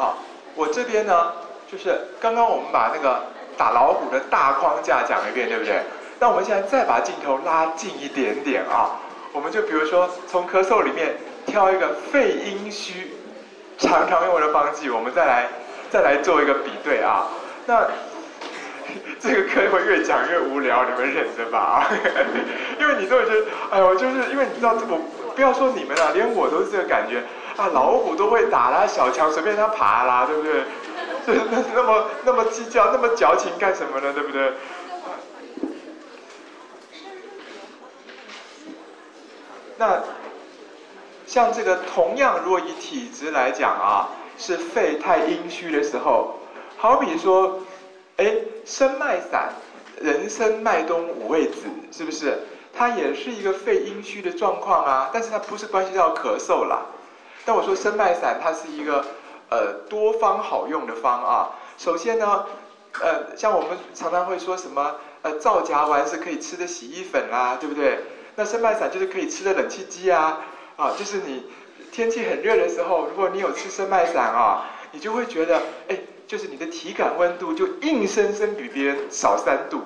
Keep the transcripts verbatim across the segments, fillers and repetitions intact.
啊，我这边呢，就是刚刚我们把那个打老虎的大框架讲一遍，对不对？那我们现在再把镜头拉近一点点啊，我们就比如说从咳嗽里面挑一个肺阴虚常常用的方剂，我们再来再来做一个比对啊。那这个课会越讲越无聊，你们忍着吧啊！因为你都会觉得，哎呦，就是因为你知道，我不要说你们啊，连我都是这个感觉啊，老虎都会打啦，小强随便它爬啦，对不对？就是那那么那么计较，那么矫情干什么呢？对不对？那像这个同样，如果以体质来讲啊，是肺太阴虚的时候，好比说，哎，生脉散，人参、麦冬、五味子，是不是？它也是一个肺阴虚的状况啊，但是它不是关系到咳嗽啦。但我说生脉散，它是一个呃多方好用的方啊。首先呢，呃，像我们常常会说什么，呃，皂荚丸是可以吃的洗衣粉啦，对不对？那生脉散就是可以吃的冷气机啊，啊，就是你天气很热的时候，如果你有吃生脉散啊，你就会觉得，哎，就是你的体感温度就硬生生比别人少三度，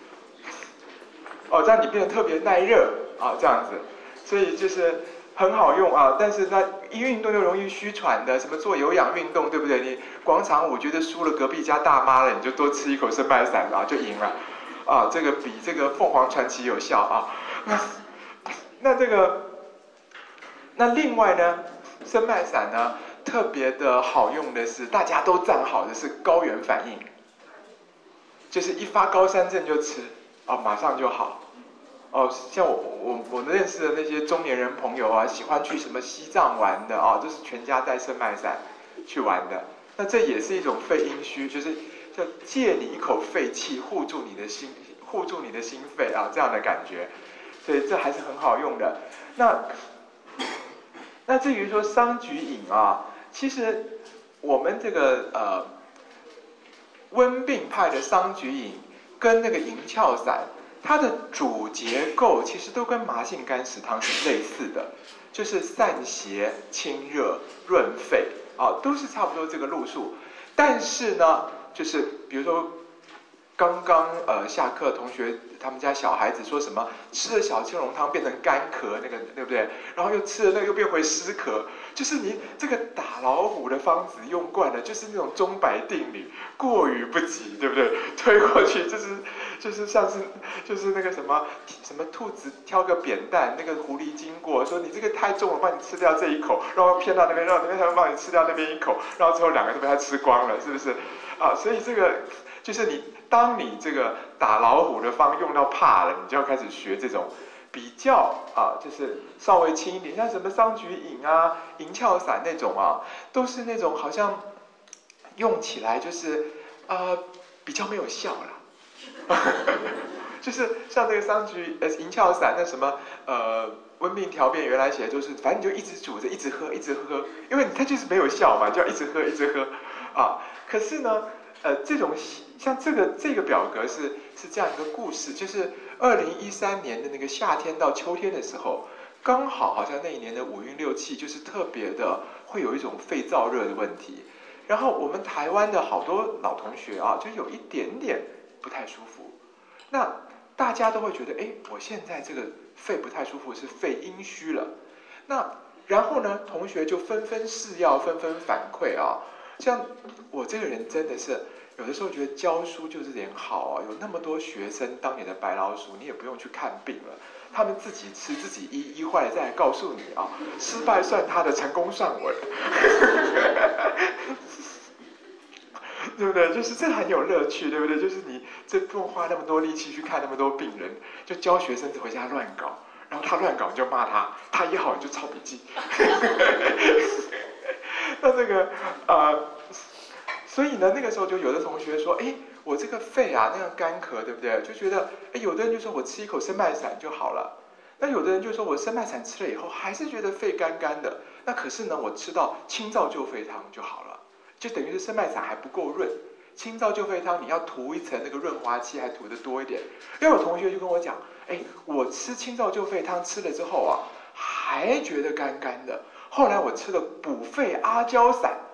哦，让你变得特别耐热啊，这样子，所以就是很好用啊。但是它一运动又容易虚喘的，什么做有氧运动，对不对？你广场舞觉得输了隔壁家大妈了，你就多吃一口生脉散啊，就赢了，啊，这个比这个凤凰传奇有效啊。那那这个，那另外呢，生脉散呢特别的好用的是，大家都赞好的是高原反应，就是一发高山症就吃，哦，马上就好。哦，像我我我认识的那些中年人朋友啊，喜欢去什么西藏玩的啊，都是全家带生脉散去玩的。那这也是一种肺阴虚，就是叫借你一口肺气，护住你的心，护住你的心肺啊，这样的感觉。所以这还是很好用的。那那至于说桑菊饮啊，其实我们这个呃温病派的桑菊饮跟那个银翘散，它的主结构其实都跟麻杏甘石汤是类似的，就是散邪、清热、润肺啊，都是差不多这个路数。但是呢，就是比如说刚刚呃下课，同学他们家小孩子说什么吃了小青龙汤变成干咳，那个对不对？然后又吃了那个又变回湿咳，就是你这个打老虎的方子用惯了，就是那种钟摆定律，过于不及，对不对？推过去就是就是像是就是那个什么什么兔子挑个扁担，那个狐狸经过说你这个太重了，帮你吃掉这一口，然后骗到那边，让那边他们帮你吃掉那边一口，然后最后两个都被他吃光了，是不是？啊，所以这个就是你。当你这个打老虎的方用到怕了，你就要开始学这种比较啊，就是稍微轻一点，像什么桑菊饮啊、银翘散那种啊，都是那种好像用起来就是呃比较没有效啦。就是像这个桑菊呃银翘散那什么呃温病调变，原来写的就是反正你就一直煮着，一直喝，一直喝，因为它就是没有效嘛，就要一直喝，一直喝啊。可是呢。呃，这种像这个这个表格是是这样一个故事，就是二零一三年的那个夏天到秋天的时候，刚好好像那一年的五运六气就是特别的会有一种肺燥热的问题，然后我们台湾的好多老同学啊，就有一点点不太舒服，那大家都会觉得，哎，我现在这个肺不太舒服是肺阴虚了，那然后呢，同学就纷纷试药，纷纷反馈啊。像我这个人真的是有的时候觉得教书就是点好啊，有那么多学生当你的白老鼠，你也不用去看病了，他们自己吃自己医，医坏了再来告诉你啊，失败算他的，成功算我的，对不对？就是这很有乐趣，对不对？就是你这不用花那么多力气去看那么多病人，就教学生回家乱搞，然后他乱搞你就骂他，他一好你就抄笔记。那这个呃，所以呢，那个时候就有的同学说，哎，我这个肺啊那样干咳，对不对？就觉得，哎，有的人就说我吃一口生脉散就好了，那有的人就说我生脉散吃了以后还是觉得肺干干的，那可是呢，我吃到清燥救肺汤就好了，就等于是生脉散还不够润，清燥救肺汤你要涂一层那个润滑剂，还涂得多一点。因为有同学就跟我讲，哎，我吃清燥救肺汤吃了之后啊，还觉得干干的。后来我吃了补肺阿胶散，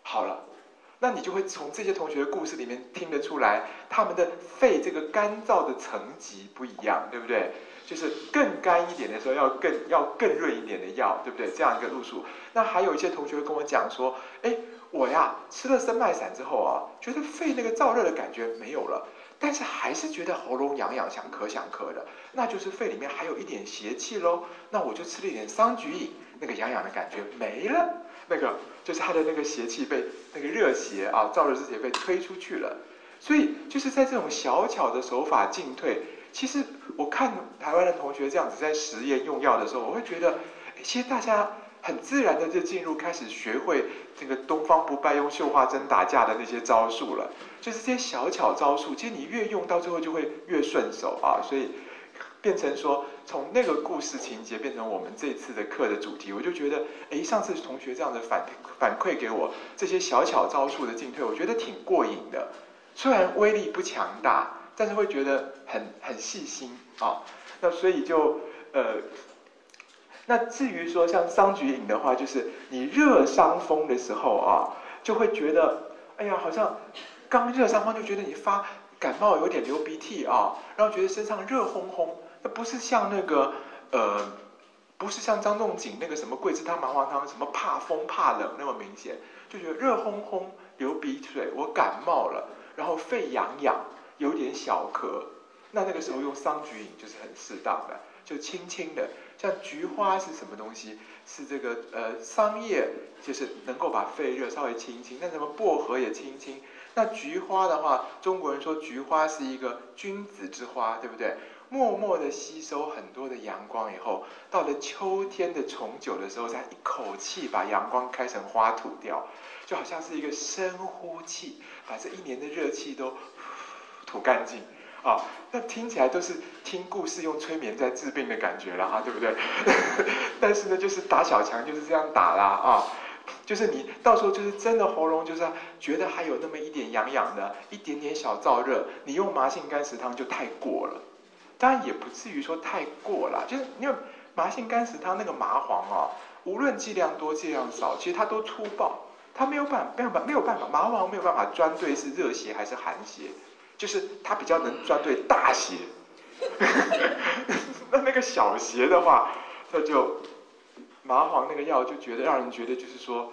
好了。那你就会从这些同学的故事里面听得出来，他们的肺这个干燥的层级不一样，对不对？就是更干一点的时候要更要更润一点的药，对不对？这样一个路数。那还有一些同学会跟我讲说，哎，我呀吃了生脉散之后啊，觉得肺那个燥热的感觉没有了，但是还是觉得喉咙痒痒，想咳想咳的，那就是肺里面还有一点邪气咯。那我就吃了一点桑菊饮，那个痒痒的感觉没了。那个就是他的那个邪气被那个热邪啊，燥热之邪被推出去了，所以就是在这种小巧的手法进退，其实我看台湾的同学这样子在实验用药的时候，我会觉得，其实大家很自然的就进入开始学会这个东方不败用绣花针打架的那些招数了，就是这些小巧招数，其实你越用到最后就会越顺手啊，所以。变成说，从那个故事情节变成我们这次的课的主题，我就觉得，哎，上次同学这样的反反馈给我这些小巧招数的进退，我觉得挺过瘾的。虽然威力不强大，但是会觉得很很细心啊。那所以就呃，那至于说像桑菊饮的话，就是你热伤风的时候啊，就会觉得，哎呀，好像刚热伤风就觉得你发感冒有点流鼻涕啊，然后觉得身上热烘烘。那不是像那个呃，不是像张仲景那个什么桂枝汤、麻黄汤，什么怕风怕冷那么明显，就觉得热烘烘、流鼻水，我感冒了，然后肺痒痒，有点小咳，那那个时候用桑菊饮就是很适当的，就轻轻的，像菊花是什么东西？是这个呃桑叶，就是能够把肺热稍微清清，那什么薄荷也清清。那菊花的话，中国人说菊花是一个君子之花，对不对？默默的吸收很多的阳光以后，到了秋天的重九的时候，再一口气把阳光开成花吐掉，就好像是一个深呼气，把这一年的热气都吐干净啊。那听起来都是听故事用催眠在治病的感觉了啊，对不对？但是呢，就是打小强就是这样打啦啊。就是你到时候就是真的喉咙就是觉得还有那么一点痒痒的，一点点小燥热，你用麻杏甘石汤就太过了。当然也不至于说太过了，就是因为麻杏甘石汤那个麻黄啊，无论剂量多剂量少，其实它都粗暴，它没有办没有办没有办法，麻黄没有办法专对是热邪还是寒邪，就是它比较能专对大邪。那那个小邪的话，那就麻黄那个药就觉得让人觉得就是说，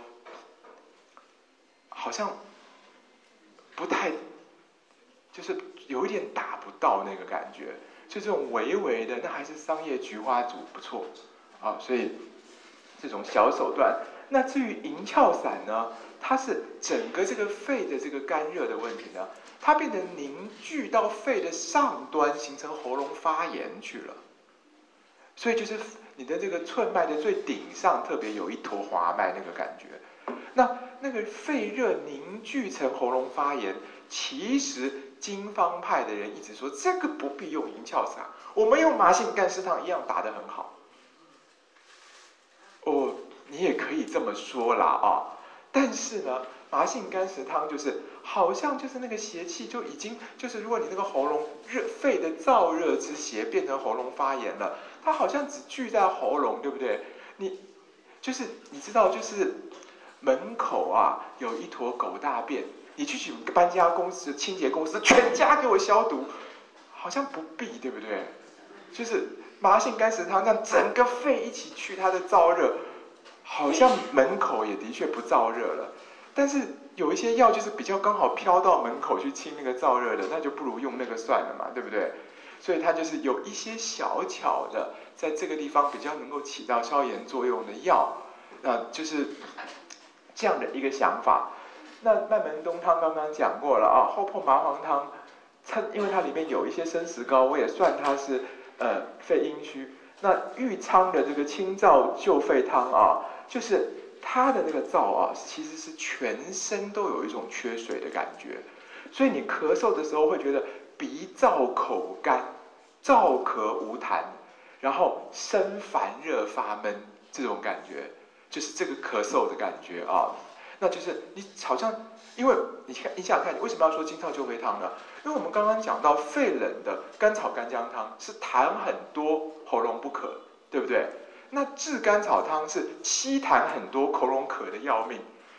好像不太，就是有一点打不到那个感觉。就这种微微的，那还是桑叶菊花煮不错啊，所以这种小手段。那至于银翘散呢，它是整个这个肺的这个干热的问题呢，它变成凝聚到肺的上端，形成喉咙发炎去了。所以就是你的这个寸脉的最顶上，特别有一坨滑脉那个感觉。那那个肺热凝聚成喉咙发炎，其实经方派的人一直说这个不必用银翘散，我们用麻杏甘石汤一样打得很好。哦，你也可以这么说啦啊，但是呢，麻杏甘石汤就是好像就是那个邪气就已经就是如果你那个喉咙热肺的燥热之邪变成喉咙发炎了，它好像只聚在喉咙，对不对？你就是你知道就是门口啊有一坨狗大便。你去请搬家公司、清洁公司，全家给我消毒，好像不必，对不对？就是麻杏甘石汤，让整个肺一起去它的燥热，好像门口也的确不燥热了。但是有一些药就是比较刚好飘到门口去清那个燥热的，那就不如用那个算了嘛，对不对？所以它就是有一些小巧的，在这个地方比较能够起到消炎作用的药，那就是这样的一个想法。那麦门冬汤刚刚讲过了啊，后破麻黄汤，它因为它里面有一些生石膏，我也算它是呃肺阴虚。那玉昌的这个清燥救肺汤啊，就是它的那个燥啊，其实是全身都有一种缺水的感觉，所以你咳嗽的时候会觉得鼻燥口干，燥咳无痰，然后身烦热发闷这种感觉，就是这个咳嗽的感觉啊。那就是你好像，因为你看，你想想看，你为什么要说清燥救肺汤呢？因为我们刚刚讲到肺冷的甘草干姜汤是痰很多，喉咙不渴，对不对？那炙甘草汤是稀痰很多，喉咙渴的要命，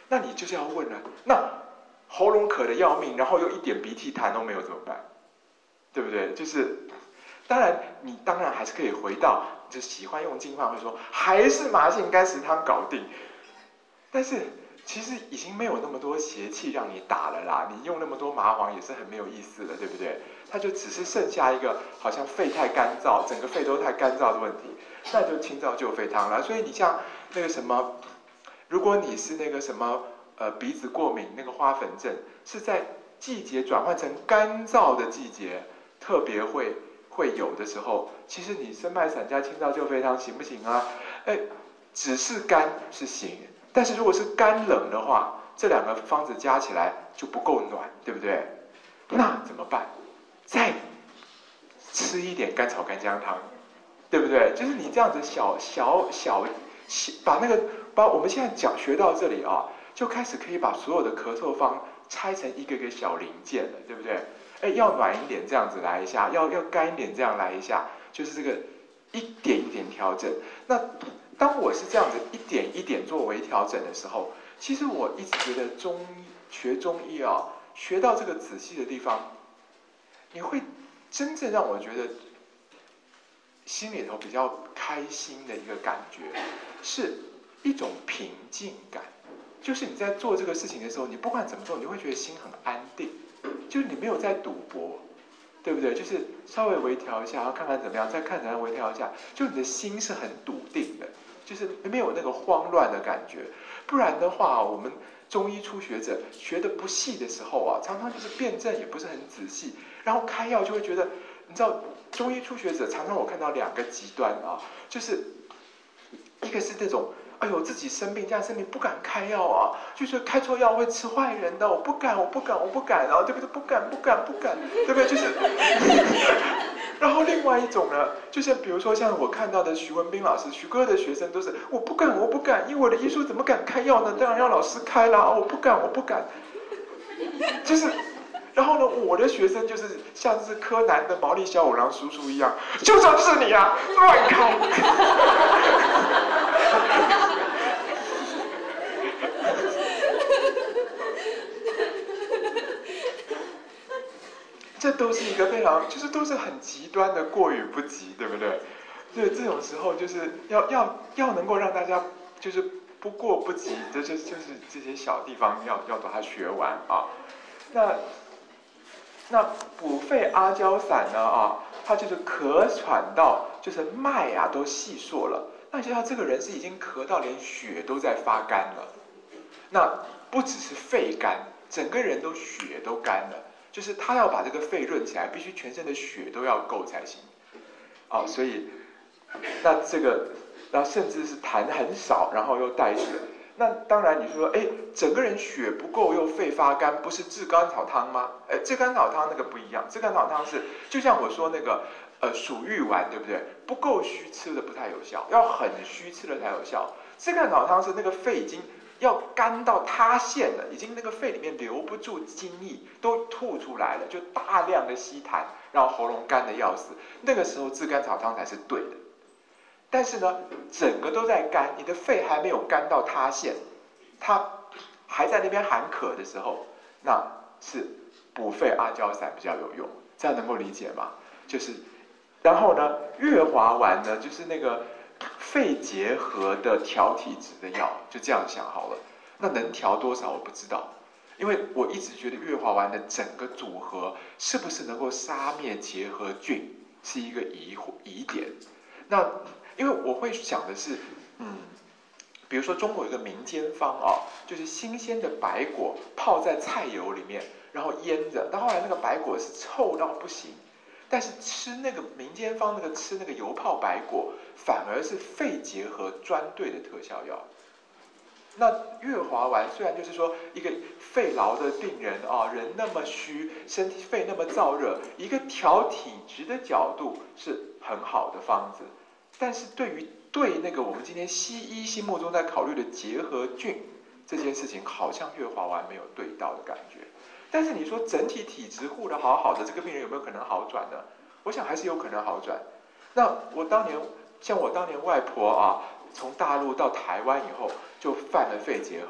那你就是要问了，那喉咙渴得要命，然后又一点鼻涕痰都没有怎么办？对不对？就是当然你当然还是可以回到就喜欢用净化会说还是麻杏干石汤搞定，但是其实已经没有那么多邪气让你打了啦，你用那么多麻黄也是很没有意思的，对不对？它就只是剩下一个好像肺太干燥，整个肺都太干燥的问题，那就清燥救肺汤了。所以你像那个什么，如果你是那个什么呃鼻子过敏那个花粉症，是在季节转换成干燥的季节，特别会会有的时候，其实你生脉散加清燥救肺汤行不行啊？哎，只是干是行，但是如果是干冷的话，这两个方子加起来就不够暖，对不对？那怎么办？再吃一点甘草干姜汤，对不对？就是你这样子小小小把那个把我们现在讲学到这里啊，就开始可以把所有的咳嗽方拆成一个个小零件了，对不对？哎，要暖一点这样子来一下，要要干一点这样来一下，就是这个一点一点调整。那当我是这样子一点一点做微调整的时候，其实我一直觉得中医学中医啊，学到这个仔细的地方，你会真正让我觉得心里头比较开心的一个感觉，是一种平静感。就是你在做这个事情的时候，你不管怎么做，你会觉得心很安定，就是你没有在赌博，对不对？就是稍微微调一下，然后看看怎么样，再看怎样微调一下，就你的心是很笃定的，就是没有那个慌乱的感觉。不然的话，我们中医初学者学的不细的时候啊，常常就是辩证也不是很仔细，然后开药就会觉得，你知道，中医初学者常常我看到两个极端啊，就是一个是这种，哎呦自己生病这样生病不敢开药啊，就是开错药会吃坏人的，我不敢，我不敢，我不敢啊，对不对？不敢，不敢，不敢，对不对？就是。然后另外一种呢，就是比如说像我看到的徐文斌老师、徐哥的学生都是，我不敢，我不敢，因为我的医术怎么敢开药呢？当然让老师开啦，我不敢，我不敢。就是，然后呢，我的学生就是像是柯南的毛利小五郎叔叔一样，就算是你啊，乱开。这都是一个非常，就是都是很极端的过与不及，对不对？所以这种时候就是要要要能够让大家就是不过不及，这就就是这些小地方要要把它学完啊。那那补肺阿胶散呢啊，它就是咳喘到就是脉啊都细缩了，那你知道这个人是已经咳到连血都在发干了，那不只是肺干，整个人都血都干了。就是他要把这个肺润起来，必须全身的血都要够才行，啊，所以那这个，那甚至是痰很少，然后又带血，那当然你说，哎，整个人血不够又肺发干，不是治甘草汤吗？哎，治甘草汤那个不一样，治甘草汤是就像我说那个，呃，鼠玉丸对不对？不够虚吃的不太有效，要很虚吃的才有效。治甘草汤是那个肺已经。要干到塌陷了，已经那个肺里面留不住津液，都吐出来了，就大量的吸痰，让喉咙干得要死。那个时候治甘草汤才是对的。但是呢，整个都在干，你的肺还没有干到塌陷，它还在那边喊渴的时候，那是补肺阿胶散比较有用。这样能够理解吗？就是，然后呢，月华丸呢，就是那个。肺结核的调体质的药，就这样想好了。那能调多少我不知道，因为我一直觉得月华丸的整个组合是不是能够杀灭结核菌是一个疑疑点。那因为我会想的是，嗯，比如说中国有一个民间方啊，就是新鲜的白果泡在菜油里面，然后腌着，到后来那个白果是臭到不行。但是吃那个民间方那个吃那个油泡白果，反而是肺结核专对的特效药。那月华丸虽然就是说一个肺痨的病人啊，人那么虚，身体肺那么燥热，一个调体质的角度是很好的方子，但是对于对那个我们今天西医心目中在考虑的结核菌这件事情，好像月华丸没有对到的感觉。但是你说整体体质护得好好的，这个病人有没有可能好转呢？我想还是有可能好转。那我当年，像我当年外婆啊，从大陆到台湾以后就犯了肺结核，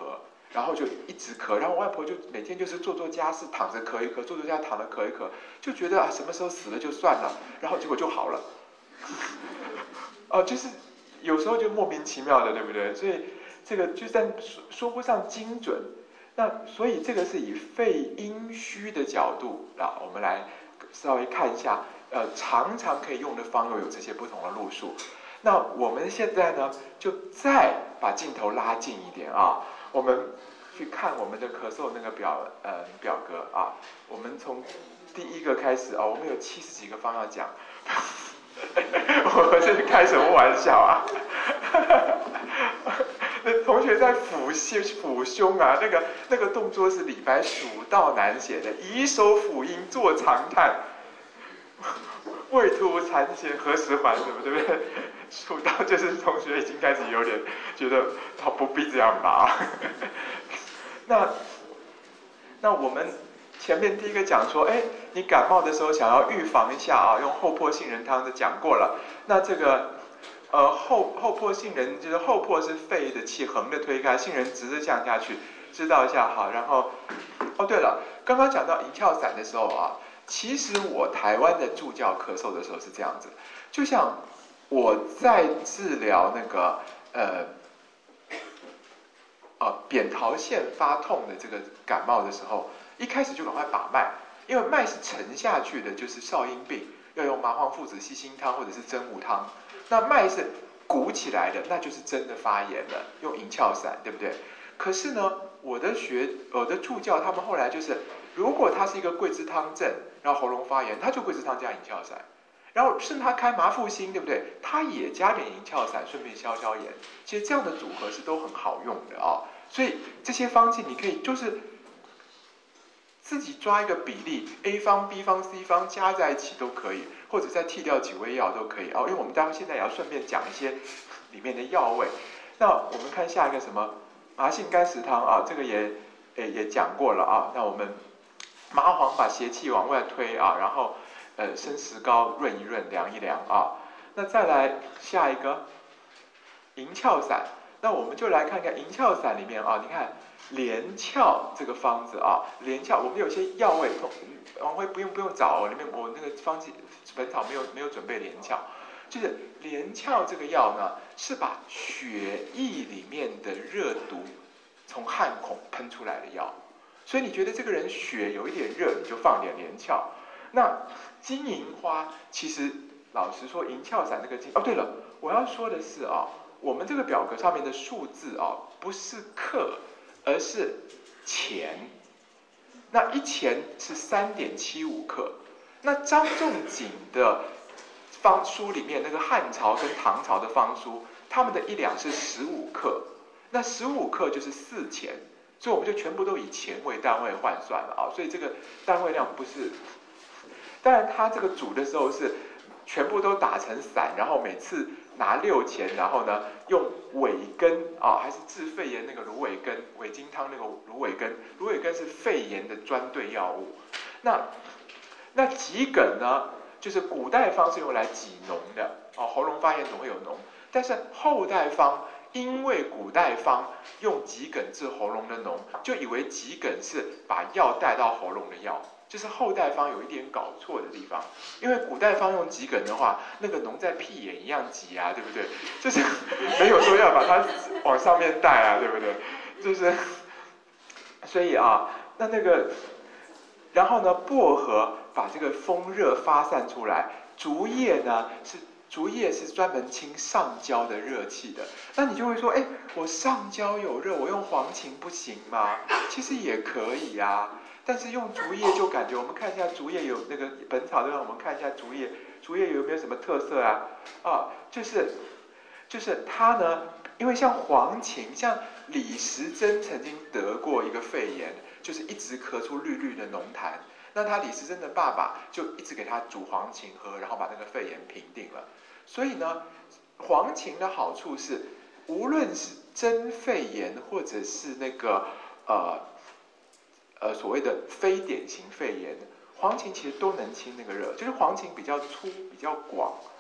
然后就一直咳，然后我外婆就每天就是做做家事，躺着咳一咳，做做家躺着咳一咳，就觉得啊什么时候死了就算了，然后结果就好了。哦、呃，就是有时候就莫名其妙的，对不对？所以这个就算说说不上精准，那所以这个是以肺阴虚的角度啊，我们来稍微看一下，呃，常常可以用的方又有这些不同的路数。那我们现在呢，就再把镜头拉近一点啊，我们去看我们的咳嗽那个表呃表格啊，我们从第一个开始啊，我们有七十几个方要讲，我这是开什么玩笑啊？那同学在抚胸抚胸啊，那个那个动作是李白蜀道难写的，以手抚膺作长叹。未吐残弦何时还，对不对？蜀道就是同学已经开始有点觉得他不必这样吧。那那我们前面第一个讲说，哎，你感冒的时候想要预防一下啊，用后破杏仁汤的讲过了。那这个呃后后破杏仁就是后破是肺的气横的推开，杏仁直的降下去，知道一下好。然后哦对了，刚刚讲到银翘散的时候啊。其实我台湾的助教咳嗽的时候是这样子，就像我在治疗那个呃呃扁桃腺发痛的这个感冒的时候，一开始就赶快把脉，因为脉是沉下去的，就是少阴病，要用麻黄附子细辛汤或者是真武汤。那脉是鼓起来的，那就是真的发炎了，用银翘散，对不对？可是呢，我的学我的助教他们后来就是，如果他是一个桂枝汤症，然后喉咙发炎，他就桂枝汤加银翘散，然后甚至他开麻附辛，对不对？他也加点银翘散，顺便消消炎。其实这样的组合是都很好用的啊、哦。所以这些方剂你可以就是自己抓一个比例 ，A 方、B 方、C 方加在一起都可以，或者再替掉几味药都可以哦。因为我们待会现在也要顺便讲一些里面的药味。那我们看下一个什么？麻杏甘石汤啊，这个也也也讲过了啊。那我们麻黄把邪气往外推啊，然后呃生石膏润一润，凉一凉啊。那再来下一个银翘散，那我们就来看看银翘散里面啊，你看连翘这个方子啊，连翘我们有些药味，王辉不用不用找哦，里面我那个方剂本草没有没有准备连翘。就是连翘这个药呢，是把血液里面的热毒从汗孔喷出来的药，所以你觉得这个人血有一点热，你就放点连翘。那金银花其实老实说，银翘散这个金哦，对了，我要说的是啊、哦，我们这个表格上面的数字啊、哦，不是克，而是钱。那一钱是三点七五克，那张仲景的方书里面那个汉朝跟唐朝的方书，他们的一两是十五克，那十五克就是四钱，所以我们就全部都以钱为单位换算了啊，所以这个单位量不是，当然他这个煮的时候是全部都打成散，然后每次拿六钱，然后呢用苇根啊，还是治肺炎那个芦苇根，苇金汤那个芦苇根，芦苇根是肺炎的专对药物，那那桔梗呢？就是古代方是用来挤脓的哦，喉咙发炎总会有脓，但是后代方因为古代方用桔梗治喉咙的脓，就以为桔梗是把药带到喉咙的药，就是后代方有一点搞错的地方。因为古代方用桔梗的话，那个脓在屁眼一样挤啊，对不对？就是没有说要把它往上面带啊，对不对？就是所以啊，那那个。然后呢，薄荷把这个风热发散出来，竹叶呢是竹叶是专门清上焦的热气的。那你就会说，哎，我上焦有热，我用黄芩不行吗？其实也可以啊，但是用竹叶就感觉，我们看一下竹叶有那个本草，就让我们看一下竹叶，竹叶有没有什么特色啊？啊，就是就是它呢，因为像黄芩，像李时珍曾经得过一个肺炎。就是一直咳出绿绿的脓痰，那他李时珍的爸爸就一直给他煮黄芩喝，然后把那个肺炎平定了。所以呢，黄芩的好处是，无论是真肺炎或者是那个呃呃所谓的非典型肺炎，黄芩其实都能清那个热，就是黄芩比较粗比较广。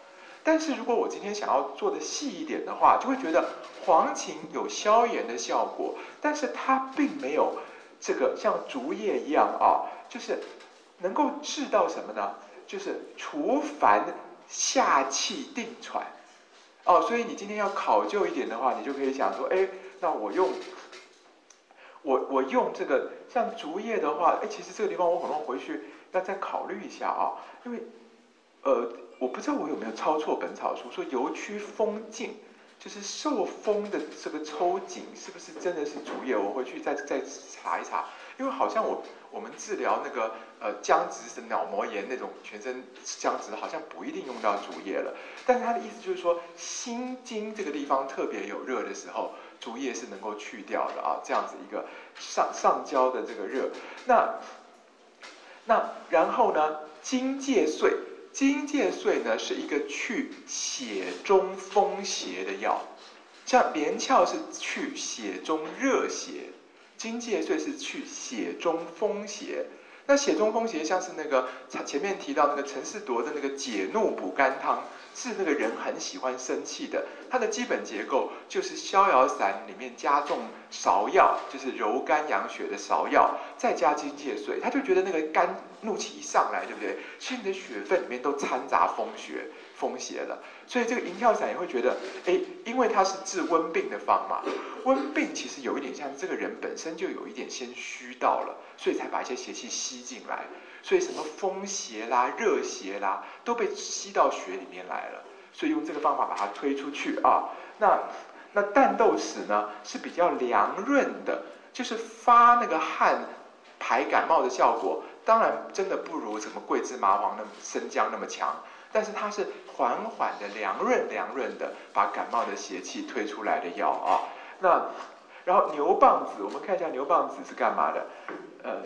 但是如果我今天想要做的细一点的话，就会觉得黄芩有消炎的效果，但是它并没有这个像竹叶一样啊，就是能够治到什么呢？就是除烦下气定喘。哦，所以你今天要考究一点的话，你就可以想说，哎，那我用我我用这个像竹叶的话，哎，其实这个地方我可能回去要再考虑一下啊，因为呃，我不知道我有没有抄错本草书，说油驱风劲，就是受风的这个抽紧，是不是真的是竹叶？我回去再再查一查，因为好像我我们治疗那个呃僵直是脑膜炎那种全身僵直，好像不一定用到竹叶了。但是他的意思就是说，心经这个地方特别有热的时候，竹叶是能够去掉的啊，这样子一个上上焦的这个热。那那然后呢，荆芥穗。荆芥穗呢是一个去血中风邪的药，像连翘是去血中热邪，荆芥穗是去血中风邪。那血中风邪像是那个前面提到那个陈世铎的那个解怒补肝汤，是那个人很喜欢生气的，它的基本结构就是逍遥散里面加重芍药，就是柔肝养血的芍药，再加荆芥穗，他就觉得那个肝怒气一上来，对不对？其实你的血分里面都掺杂风血风邪了，所以这个银跳散也会觉得，哎，因为它是治温病的方嘛，温病其实有一点像这个人本身就有一点先虚到了，所以才把一些邪气吸进来，所以什么风邪啦、热邪啦都被吸到血里面来了，所以用这个方法把它推出去啊。那那淡豆豉呢是比较凉润的，就是发那个汗、排感冒的效果，当然真的不如什么桂枝麻黄那么生姜那么强。但是它是缓缓的凉润凉润的把感冒的邪气推出来的药啊。那然后牛蒡子，我们看一下牛蒡子是干嘛的？呃，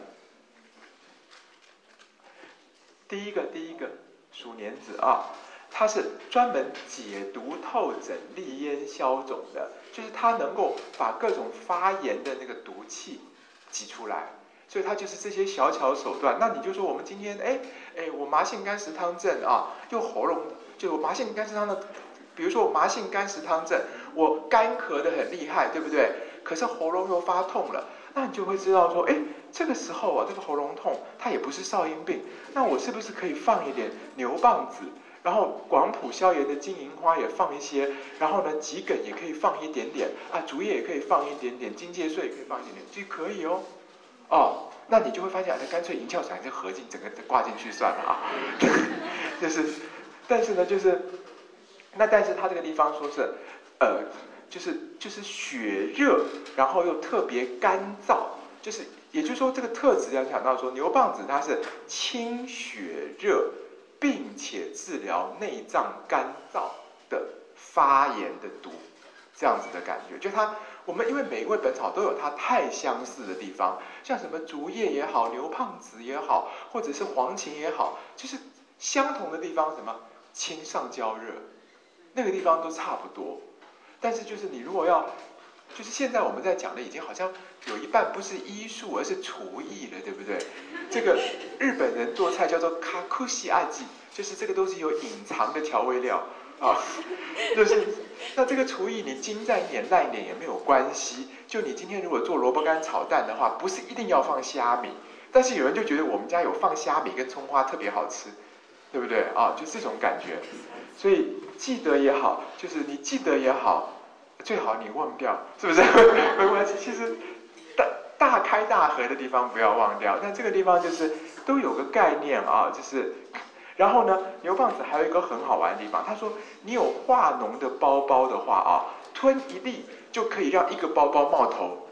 第一个第一个鼠年子啊，它是专门解毒透疹、利咽消肿的，就是它能够把各种发炎的那个毒气挤出来。所以它就是这些小巧手段。那你就说我们今天，哎哎，我麻杏甘石汤症啊，又喉咙，就麻杏甘石汤的，比如说我麻杏甘石汤症，我干咳的很厉害，对不对？可是喉咙又发痛了，那你就会知道说，哎，这个时候啊，这个喉咙痛，它也不是少阴病，那我是不是可以放一点牛蒡子？然后广谱消炎的金银花也放一些，然后呢，桔梗也可以放一点点啊，竹叶也可以放一点点，荆芥穗也可以放一点点，这可以哦。哦，那你就会发现，那干脆银翘散就合进整个挂进去算了啊。就是，但是呢，就是，那但是它这个地方说是，呃，就是就是血热，然后又特别干燥，就是也就是说这个特质要讲到说，牛蒡子它是清血热，并且治疗内脏干燥的发炎的毒，这样子的感觉，就它。我们因为每一味本草都有它太相似的地方，像什么竹叶也好，牛蒡子也好，或者是黄芩也好，就是相同的地方，什么清上焦热，那个地方都差不多。但是就是你如果要，就是现在我们在讲的已经好像有一半不是医术，而是厨艺了，对不对？这个日本人做菜叫做卡库西阿吉，就是这个都是有隐藏的调味料。啊，就是那这个厨艺你精湛一点烂一点也没有关系。就你今天如果做萝卜干炒蛋的话，不是一定要放虾米，但是有人就觉得我们家有放虾米跟葱花特别好吃，对不对啊？就这种感觉。所以记得也好，就是你记得也好，最好你忘掉，是不是？没关系，其实大大开大合的地方不要忘掉，但这个地方就是都有个概念啊，就是。然后呢，牛蒡子还有一个很好玩的地方，他说你有化脓的包包的话啊，吞一粒就可以让一个包包冒头。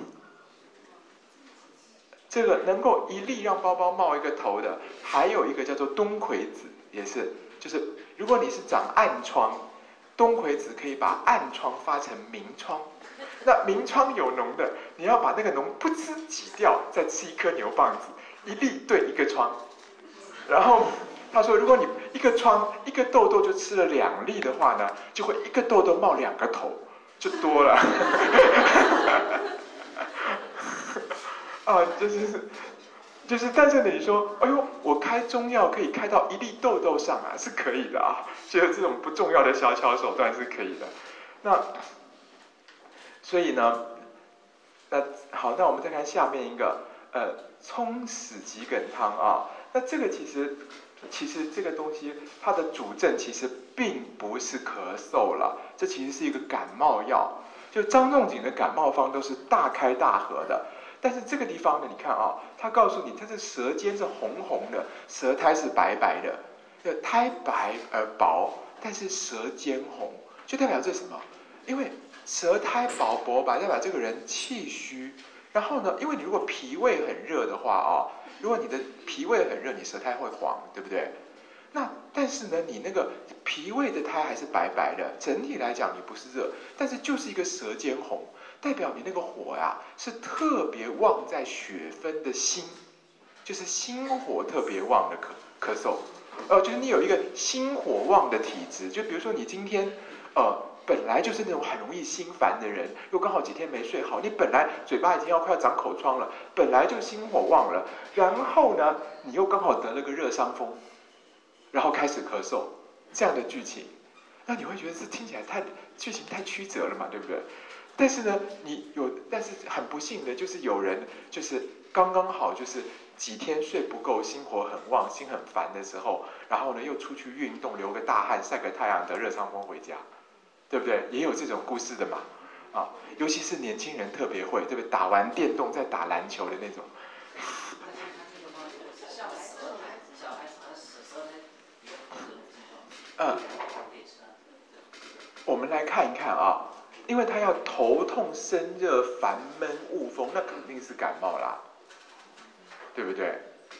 这个能够一粒让包包冒一个头的，还有一个叫做冬葵子，也是，就是如果你是长暗疮，冬葵子可以把暗疮发成明疮。那明疮有脓的，你要把那个脓噗嗤挤掉，再吃一颗牛蒡子，一粒对一个疮，然后。他说：“如果你一个疮一个痘痘就吃了两粒的话呢，就会一个痘痘冒两个头，就多了。啊，就是就是但是你说，哎呦，我开中药可以开到一粒痘痘上啊，是可以的啊，就是这种不重要的小巧手段是可以的。那所以呢，那好，那我们再看下面一个，呃，葱死桔梗汤啊。那这个其实，其实这个东西它的主症其实并不是咳嗽了，这其实是一个感冒药。就张仲景的感冒方都是大开大合的，但是这个地方呢，你看啊，他告诉你，它的舌尖是红红的，舌苔是白白的，呃，苔白而薄，但是舌尖红，就代表这什么？因为舌苔薄薄白，代表这个人气虚。然后呢，因为你如果脾胃很热的话啊，如果你的脾胃很热，你舌苔会黄，对不对？那但是呢，你那个脾胃的苔还是白白的，整体来讲你不是热，但是就是一个舌尖红，代表你那个火呀是特别旺在血分的心，就是心火特别旺的咳咳嗽，呃，就是你有一个心火旺的体质，就比如说你今天呃本来就是那种很容易心烦的人，又刚好几天没睡好，你本来嘴巴已经要快要长口疮了，本来就心火旺了，然后呢你又刚好得了个热伤风。然后开始咳嗽，这样的剧情，那你会觉得这听起来太剧情太曲折了嘛，对不对？但是呢，你有，但是很不幸的就是有人就是刚刚好就是几天睡不够，心火很旺，心很烦的时候，然后呢又出去运动，流个大汗，晒个太阳，得热伤风回家，对不对？也有这种故事的嘛，啊，尤其是年轻人特别会，对不对？打完电动再打篮球的那种。嗯，我们来看一看啊，因为他要头痛、身热、烦闷、恶风，那肯定是感冒啦，对不对？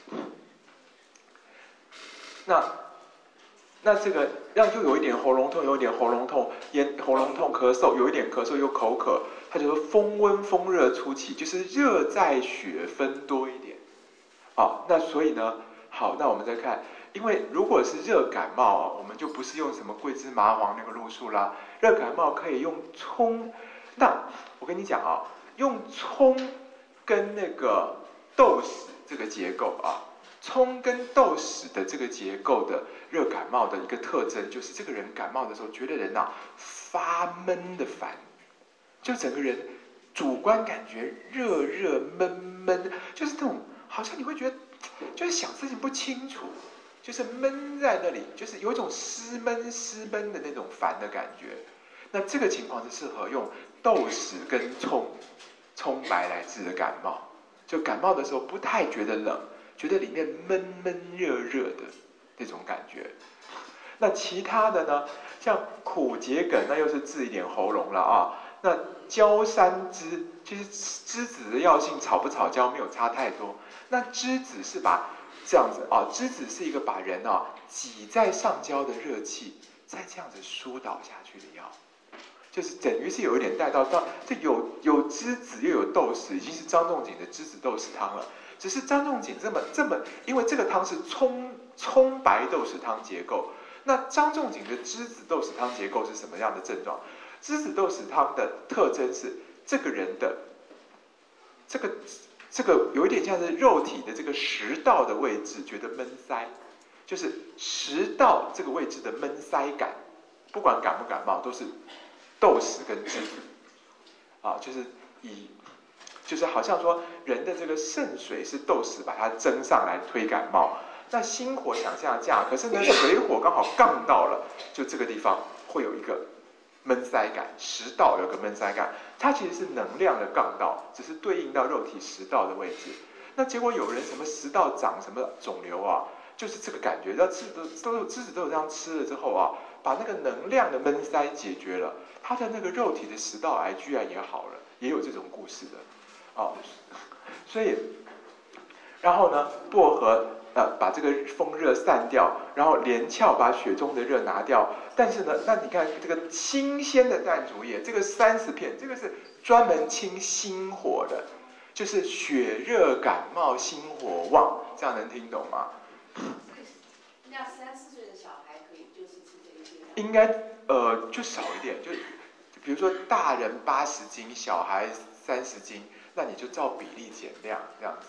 那那这个让就有一点喉咙痛，有一点喉咙痛，咽喉咙痛、咳嗽，有一点咳嗽又口渴，它就说风温风热初起，就是热在血分多一点。好，那所以呢，好，那我们再看。因为如果是热感冒，我们就不是用什么桂枝麻黄那个路数啦。热感冒可以用葱，那我跟你讲啊，用葱跟那个豆豉这个结构啊，葱跟豆豉的这个结构的热感冒的一个特征，就是这个人感冒的时候，觉得人啊发闷的烦，就整个人主观感觉热热闷闷，就是那种好像你会觉得就是想事情不清楚。就是闷在那里，就是有一种湿闷湿闷的那种烦的感觉。那这个情况是适合用豆豉跟葱葱白来治的感冒。就感冒的时候不太觉得冷，觉得里面闷闷热热的那种感觉。那其他的呢，像苦桔梗，那又是治一点喉咙了啊。那焦山栀，其实栀子的药性炒不炒焦没有差太多。那栀子是把这样子啊，栀子是一个把人啊挤在上焦的热气，再这样子疏导下去的药，就是等于是有一点带到到这有有栀子又有豆豉，已经是张仲景的栀子豆豉汤了。只是张仲景这么这么，因为这个汤是葱葱白豆豉汤结构，那张仲景的栀子豆豉汤结构是什么样的症状？栀子豆豉汤的特征是这个人的这个。这个有一点像是肉体的这个食道的位置觉得闷塞，就是食道这个位置的闷塞感，不管感不感冒都是豆豉跟栀子，啊，就是以就是好像说人的这个肾水是豆豉把它蒸上来推感冒，那心火想下降，可是呢水火刚好杠到了，就这个地方会有一个闷塞感，食道有个闷塞感，它其实是能量的杠道，只是对应到肉体食道的位置。那结果有人什么食道长什么肿瘤啊，就是这个感觉。那栀子豆栀子豆这样吃了之后啊，把那个能量的闷塞解决了，他的那个肉体的食道癌居然也好了，也有这种故事的，哦，所以，然后呢，薄荷。呃，把这个风热散掉，然后连翘把血中的热拿掉。但是呢，那你看这个新鲜的淡竹叶，这个三十片，这个是专门清心火的，就是血热感冒心火旺，这样能听懂吗？ 那三四岁的小孩可以就是吃这一些？ 应该呃就少一点，就比如说大人八十斤，小孩三十斤，那你就照比例减量这样子。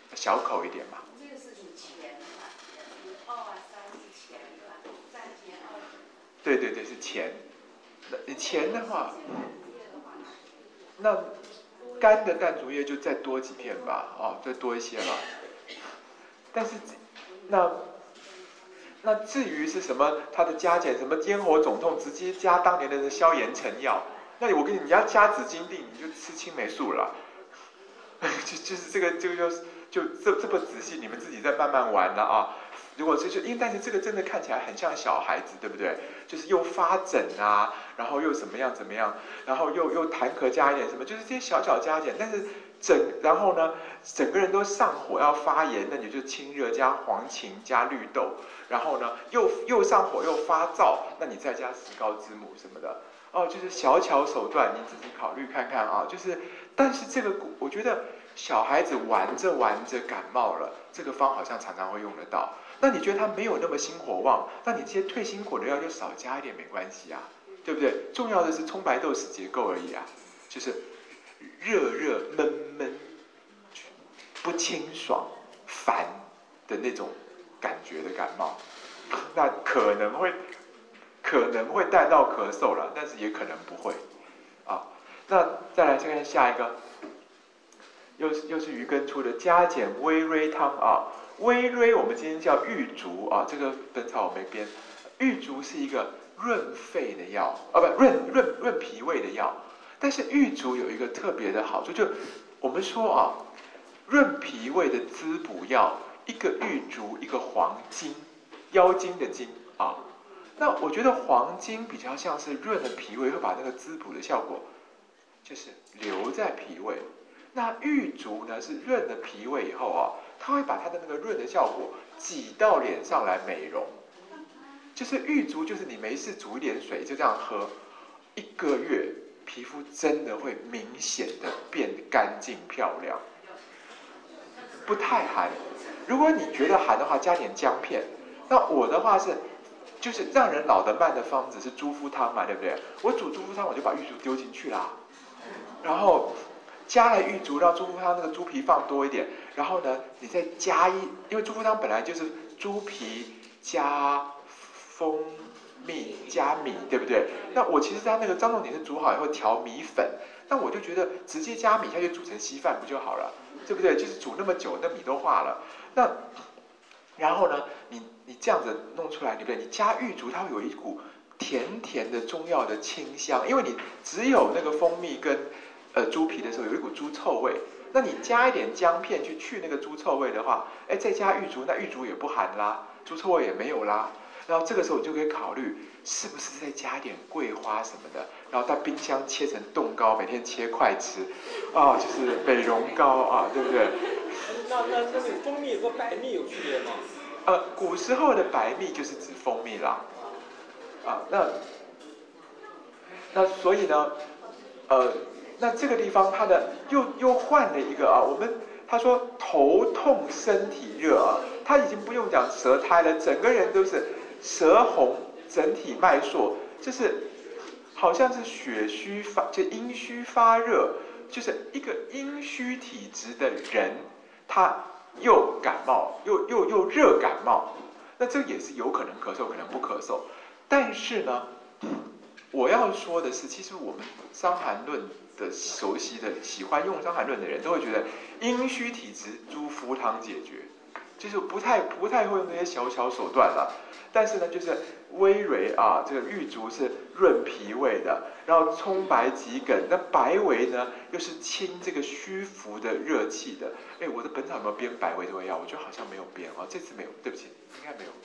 小口一点嘛。 这个是属钱嘛，二啊三是钱对吧？三钱二。 对对对，是钱。钱的话，那干的淡竹叶就再多几片吧，哦，再多一些了。但是那那至于是什么，它的加减什么咽喉肿痛，直接加当年的消炎成药。那我跟你，你要加紫金锭，你就吃青霉素了。就就是这个，这个就是就这这么仔细，你们自己再慢慢玩了啊。如果是就因为，但是这个真的看起来很像小孩子，对不对？就是又发疹啊，然后又怎么样怎么样，然后又又痰咳加一点什么，就是这些小小加减，但是整然后呢，整个人都上火要发炎，那你就清热加黄芩加绿豆，然后呢又又上火又发燥，那你再加石膏知母什么的。哦，就是小巧手段，你自己考虑看看啊。就是，但是这个我觉得小孩子玩着玩着感冒了，这个方好像常常会用得到。那你觉得他没有那么心火旺，那你这些退心火的药就少加一点没关系啊，对不对？重要的是葱白豆豉结构而已啊，就是热热闷闷，不清爽烦的那种感觉的感冒，那可能会。可能会带到咳嗽了，但是也可能不会，啊，那再来再看下一个，又是又是鱼羹出的加减微蕊汤啊，微蕊我们今天叫玉竹啊，这个本草我没编，玉竹是一个润肺的药啊，不润润润脾胃的药，但是玉竹有一个特别的好处，就我们说啊，润脾胃的滋补药，一个玉竹，一个黄精，妖精的精啊。那我觉得黄精比较像是润了脾胃，会把那个滋补的效果，就是留在脾胃。那玉竹呢是润了脾胃以后啊，它会把它的那个润的效果挤到脸上来美容。就是玉竹，就是你没事煮一点水就这样喝，一个月皮肤真的会明显的变干净漂亮，不太寒。如果你觉得寒的话，加点姜片。那我的话是。就是让人老得慢的方子是猪肤汤嘛，对不对？我煮猪肤汤，我就把玉竹丢进去啦，然后加了玉竹，让猪肤汤那个猪皮放多一点，然后呢，你再加一，因为猪肤汤本来就是猪皮加蜂蜜加米，对不对？那我其实它那个张仲景是煮好以后调米粉，那我就觉得直接加米下去煮成稀饭不就好了，对不对？就是煮那么久，那米都化了，那然后呢，你。你这样子弄出来，对不对？你加玉竹，它会有一股甜甜的中药的清香，因为你只有那个蜂蜜跟呃猪皮的时候有一股猪臭味，那你加一点姜片去去那个猪臭味的话，哎，再加玉竹，那玉竹也不寒啦，猪臭味也没有啦。然后这个时候你就可以考虑是不是再加一点桂花什么的，然后到冰箱切成冻糕，每天切块吃，啊，就是美容糕啊，对不对？ 那那那个蜂蜜和白蜜有区别吗？ 呃，古时候的白蜜就是指蜂蜜啦，啊，那那所以呢，呃，那这个地方它的又又换了一个啊，我们他说头痛身体热啊，他已经不用讲舌苔了，整个人都是舌红，整体脉数，就是好像是血虚发，就阴虚发热，就是一个阴虚体质的人，他。又感冒，又又又热感冒，那这也是有可能咳嗽，可能不咳嗽。但是呢，我要说的是，其实我们《伤寒论》的熟悉的、喜欢用《伤寒论》的人都会觉得，阴虚体质猪肤汤解决，就是不太不太会用那些小小手段了。但是呢，就是微蕊啊，这个玉竹是润脾胃的，然后葱白桔梗，那白维呢又是清这个虚浮的热气的。哎，我的本草有没有编白维这味药？我觉得好像没有编啊，这次没有，对不起，应该没有，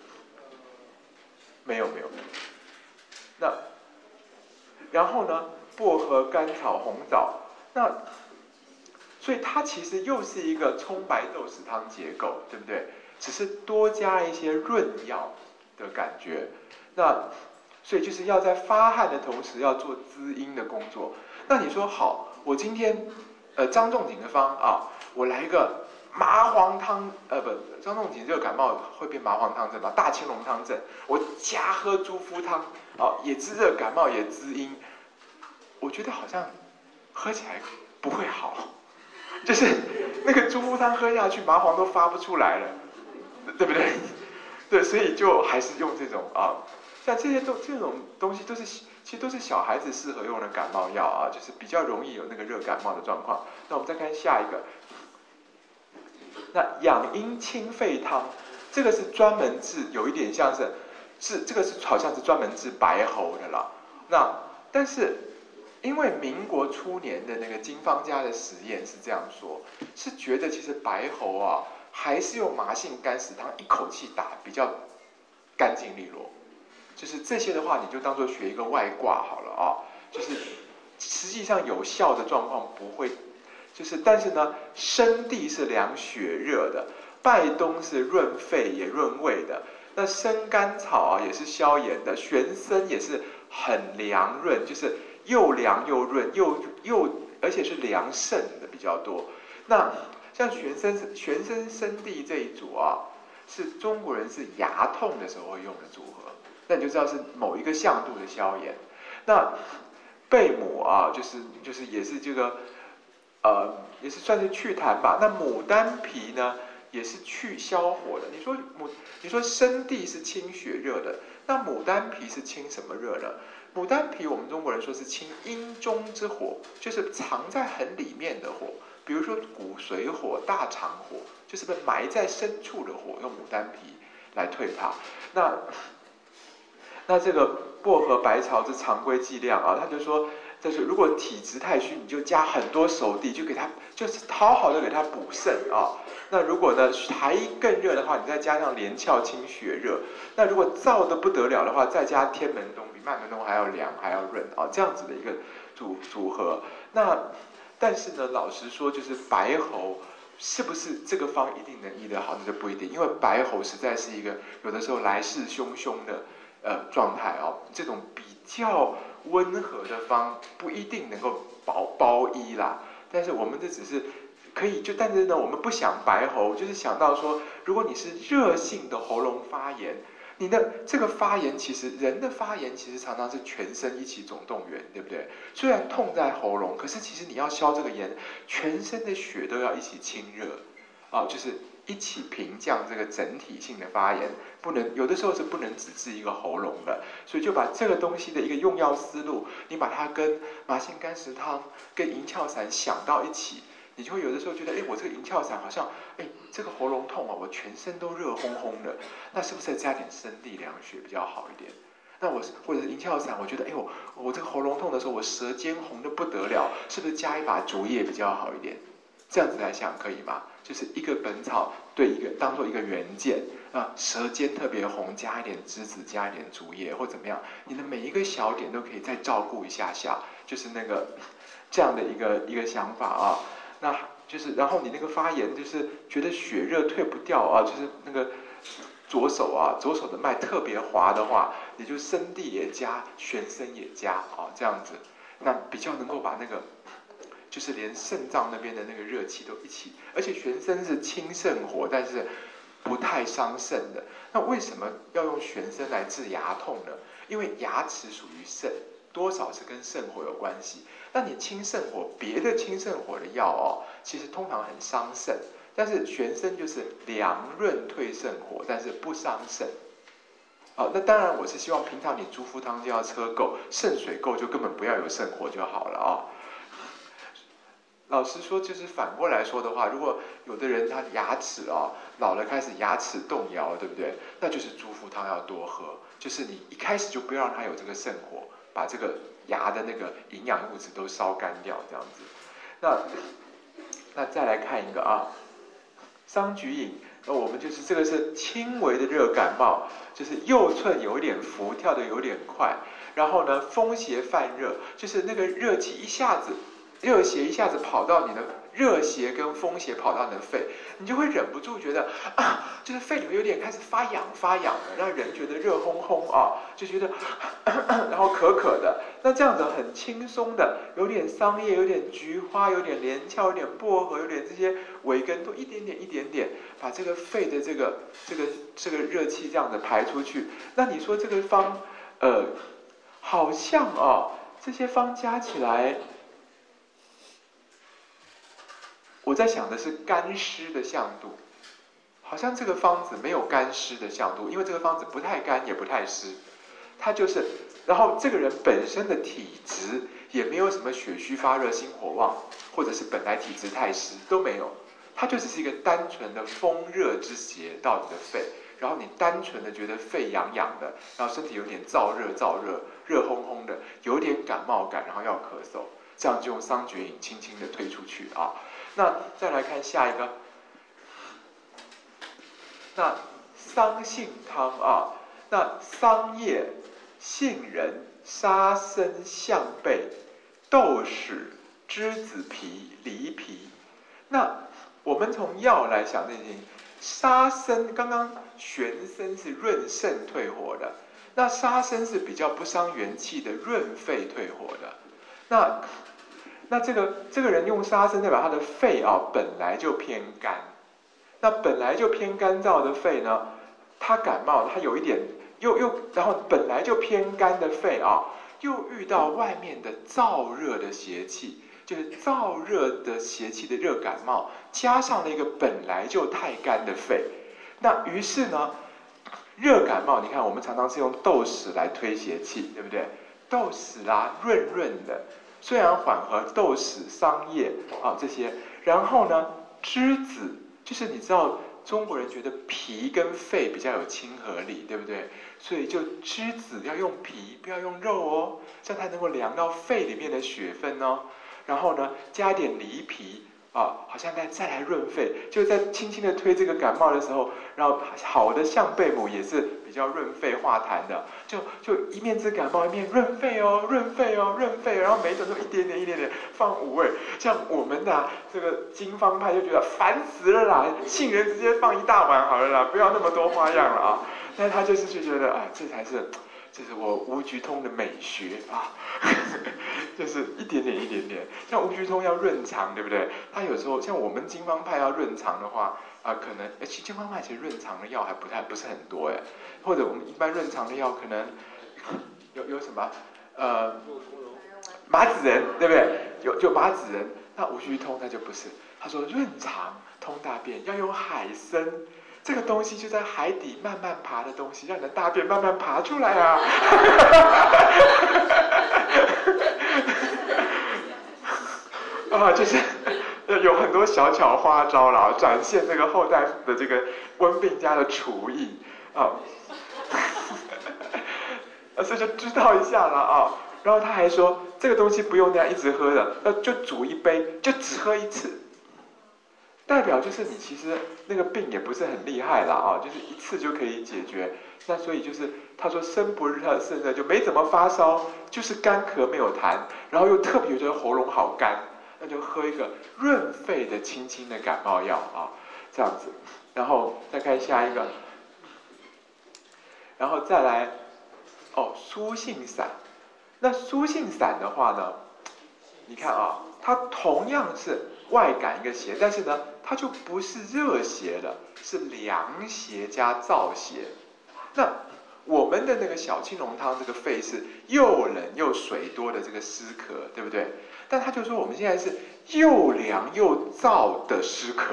没有没有没有。那然后呢，薄荷、甘草、红枣，那所以它其实又是一个葱白豆豉汤结构，对不对？只是多加一些润药的感觉，那所以就是要在发汗的同时要做滋阴的工作。那你说好，我今天呃张仲景的方啊，我来一个麻黄汤，呃不，张仲景热感冒会变麻黄汤症吗？大青龙汤症，我加喝猪肤汤，啊也治热感冒也滋阴，我觉得好像喝起来不会好。就是那个猪腹汤喝下去，麻黄都发不出来了，对不对？对，所以就还是用这种啊，像这些都这种东西都是其实都是小孩子适合用的感冒药啊，就是比较容易有那个热感冒的状况。那我们再看下一个，那养阴清肺汤，这个是专门治，有一点像是治这个是好像是专门治白喉的啦。那但是因为民国初年的那个经方家的实验是这样说，是觉得其实白喉啊还是用麻杏甘石汤一口气打比较干净利落。就是这些的话，你就当做学一个外挂好了啊。就是实际上有效的状况不会，就是但是呢，生地是凉血热的，败冬是润肺也润胃的，那生甘草啊也是消炎的，玄参也是很凉润，就是又凉又润又又而且是凉肾的比较多。那像玄参玄参生地这一组啊，是中国人是牙痛的时候会用的组合。那你就知道是某一个向度的消炎。那贝母啊，就是就是也是这个，呃，也是算是祛痰吧。那牡丹皮呢，也是去消火的。你说牡，你说生地是清血热的，那牡丹皮是清什么热呢？牡丹皮我们中国人说是清阴中之火，就是藏在很里面的火，比如说骨髓火、大肠火，就是被埋在深处的火，用牡丹皮来退它。那那这个薄荷白草是常规剂量啊，他就说，就是如果体质太虚，你就加很多熟地，就给它就是好好的给它补肾啊。那如果呢还更热的话，你再加上连翘清血热。那如果燥的不得了的话，再加天门冬，比麦门冬还要凉还要润啊，这样子的一个组组合。那但是呢，老实说，就是白喉是不是这个方一定能医得好，那就不一定，因为白喉实在是一个有的时候来势汹汹的。呃，状态哦，这种比较温和的方不一定能够包包医啦。但是我们这只是可以就，但是呢，我们不想白喉，就是想到说，如果你是热性的喉咙发炎，你的这个发炎其实人的发炎其实常常是全身一起总动员，对不对？虽然痛在喉咙，可是其实你要消这个炎，全身的血都要一起清热啊、哦，就是。一起平降这个整体性的发炎，不能有的时候是不能只治一个喉咙的，所以就把这个东西的一个用药思路，你把它跟麻杏甘石汤、跟银翘散想到一起，你就会有的时候觉得，哎，我这个银翘散好像，哎，这个喉咙痛啊，我全身都热烘烘的，那是不是再加点生地凉血比较好一点？那我或者是银翘散，我觉得，哎呦，我这个喉咙痛的时候，我舌尖红的不得了，是不是加一把竹叶比较好一点？这样子来想可以吗？就是一个本草对一个当做一个原件啊，舌尖特别红，加一点栀子，加一点竹叶或怎么样，你的每一个小点都可以再照顾一下下，就是那个这样的一个一个想法啊。那就是然后你那个发炎就是觉得血热退不掉啊，就是那个左手啊，左手的脉特别滑的话，你就生地也加，玄参也加啊，这样子，那比较能够把那个。就是连肾脏那边的那个热气都一起，而且玄参是清肾火，但是不太伤肾的。那为什么要用玄参来治牙痛呢？因为牙齿属于肾，多少是跟肾火有关系。那你清肾火，别的清肾火的药哦，其实通常很伤肾，但是玄参就是凉润退肾火，但是不伤肾。哦，那当然我是希望平常你猪腹汤就要车够，肾水够就根本不要有肾火就好了啊、哦。老实说，就是反过来说的话，如果有的人他牙齿啊、哦、老了开始牙齿动摇，对不对？那就是猪腹汤要多喝，就是你一开始就不要让它有这个肾火，把这个牙的那个营养物质都烧干掉，这样子。那那再来看一个啊，桑菊饮，那我们就是这个是轻微的热感冒，就是右寸有一点浮，跳得有点快，然后呢风邪犯热，就是那个热气一下子。热邪一下子跑到你的热邪跟风邪跑到你的肺，你就会忍不住觉得啊，就是肺里面有点开始发痒发痒的，让人觉得热烘烘啊，就觉得然后渴渴的。那这样子很轻松的，有点桑叶，有点菊花，有点连翘，有点薄荷，有点这些维根，都一点点一点点，把这个肺的这个这个这个热气这样子排出去。那你说这个方，呃，好像啊，这些方加起来。 我在想的是干湿的向度，好像这个方子没有干湿的向度，因为这个方子不太干也不太湿，它就是，然后这个人本身的体质也没有什么血虚发热心火旺，或者是本来体质太湿都没有，它就只是一个单纯的风热之邪到你的肺，然后你单纯的觉得肺痒痒的，然后身体有点燥热燥热，热烘烘的，有点感冒感，然后要咳嗽，这样就用桑蕨饮轻轻的推出去啊。那再来看下一个，那桑杏汤啊，那桑叶、杏仁、沙参、象贝、豆豉、栀子皮、梨皮。那我们从药来想这件事情，沙参刚刚玄参是润肾退火的，那沙参是比较不伤元气的，润肺退火的。那那这个这个人用沙参代表他的肺啊本来就偏干，那本来就偏干燥的肺呢，他感冒他有一点又又然后本来就偏干的肺啊，又遇到外面的燥热的邪气，就是燥热的邪气的热感冒，加上了一个本来就太干的肺，那于是呢，热感冒你看我们常常是用豆豉来推邪气，对不对？豆豉啊润润的。虽然缓和豆豉、桑叶啊这些，然后呢，栀子就是你知道中国人觉得脾跟肺比较有亲和力，对不对？所以就栀子要用皮，不要用肉哦，这样才能够凉到肺里面的血分哦。然后呢，加一点梨皮啊，好像再再来润肺，就在轻轻的推这个感冒的时候，然后好的象贝母也是比较润肺化痰的，就就一面治感冒一面润肺哦，润肺哦，润肺，然后每一种都一点点一点点放五味。像我们的、啊、这个经方派就觉得烦死了啦，杏仁直接放一大碗好了啦，不要那么多花样了啊。但他就是就觉得啊，这才是。这是我吴菊通的美学啊，就是一点点一点点。像吴菊通要润肠，对不对？他有时候像我们经方派要润肠的话，啊、呃，可能哎，经方派其实润肠的药还不太不是很多哎，或者我们一般润肠的药可能有有什么呃麻子仁，对不对？有就麻子仁，那吴菊通他就不是，他说润肠通大便要用海参。这个东西就在海底慢慢爬的东西，让你的大便慢慢爬出来啊！啊，就是有很多小巧花招啦，展现这个后代的这个温病家的厨艺啊，所以就知道一下了啊。然后他还说，这个东西不用那样一直喝的，那就煮一杯，就只喝一次。代表就是你其实那个病也不是很厉害啦啊，就是一次就可以解决。那所以就是他说身不热肾热，就没怎么发烧，就是干咳没有痰，然后又特别觉得喉咙好干，那就喝一个润肺的轻轻的感冒药啊，这样子。然后再看下一个，然后再来哦苏杏散。那苏杏散的话呢，你看啊，它同样是外感一个邪，但是呢，它就不是热邪了，是凉邪加燥邪。那我们的那个小青龙汤，这个肺是又冷又水多的这个湿咳，对不对？但他就说我们现在是又凉又燥的湿咳，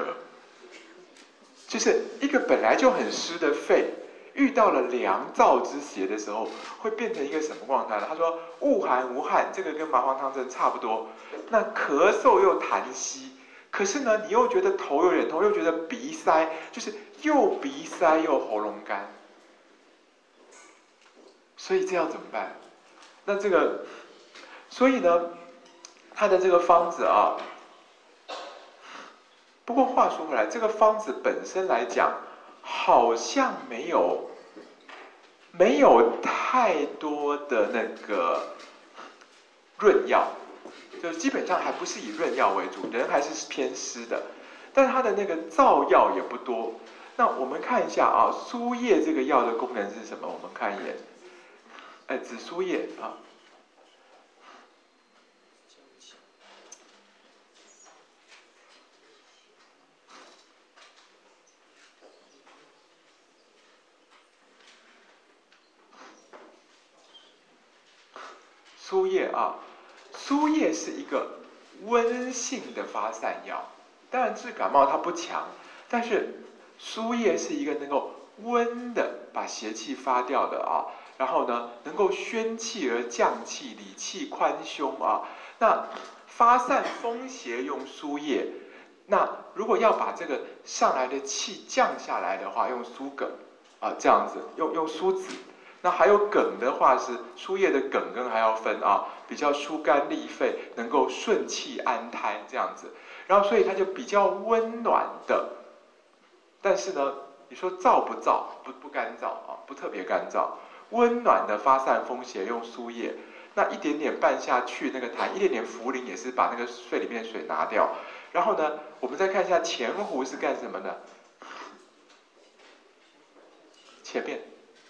就是一个本来就很湿的肺，遇到了凉燥之邪的时候，会变成一个什么状态呢？他说恶寒无汗，这个跟麻黄汤症差不多。那咳嗽又痰稀，可是呢，你又觉得头有点痛，又觉得鼻塞，就是又鼻塞又喉咙干。所以这要怎么办？那这个，所以呢，他的这个方子啊，不过话说回来，这个方子本身来讲，好像没有没有太多的那个润药，就基本上还不是以润药为主，人还是偏湿的，但它的那个燥药也不多。那我们看一下啊，苏叶这个药的功能是什么？我们看一眼，哎，紫苏叶啊。苏叶啊，苏叶是一个温性的发散药， 当然治感冒它不强，但是输液是一个能够温的把邪气发掉的啊，然后呢能够宣气而降气，理气宽胸啊。那发散风邪用输液，那如果要把这个上来的气降下来的话，用苏梗啊，这样子用用苏子。那还有梗的话是输液的梗跟还要分啊，比较疏肝利肺，能够顺气安胎这样子。然后所以它就比较温暖的，但是呢，你说燥不燥？不不干燥啊，不特别干燥，温暖的发散风邪用苏液。那一点点拌下去，那个痰，一点点茯苓也是把那个肺里面的水拿掉。然后呢，我们再看一下前胡是干什么的？前面，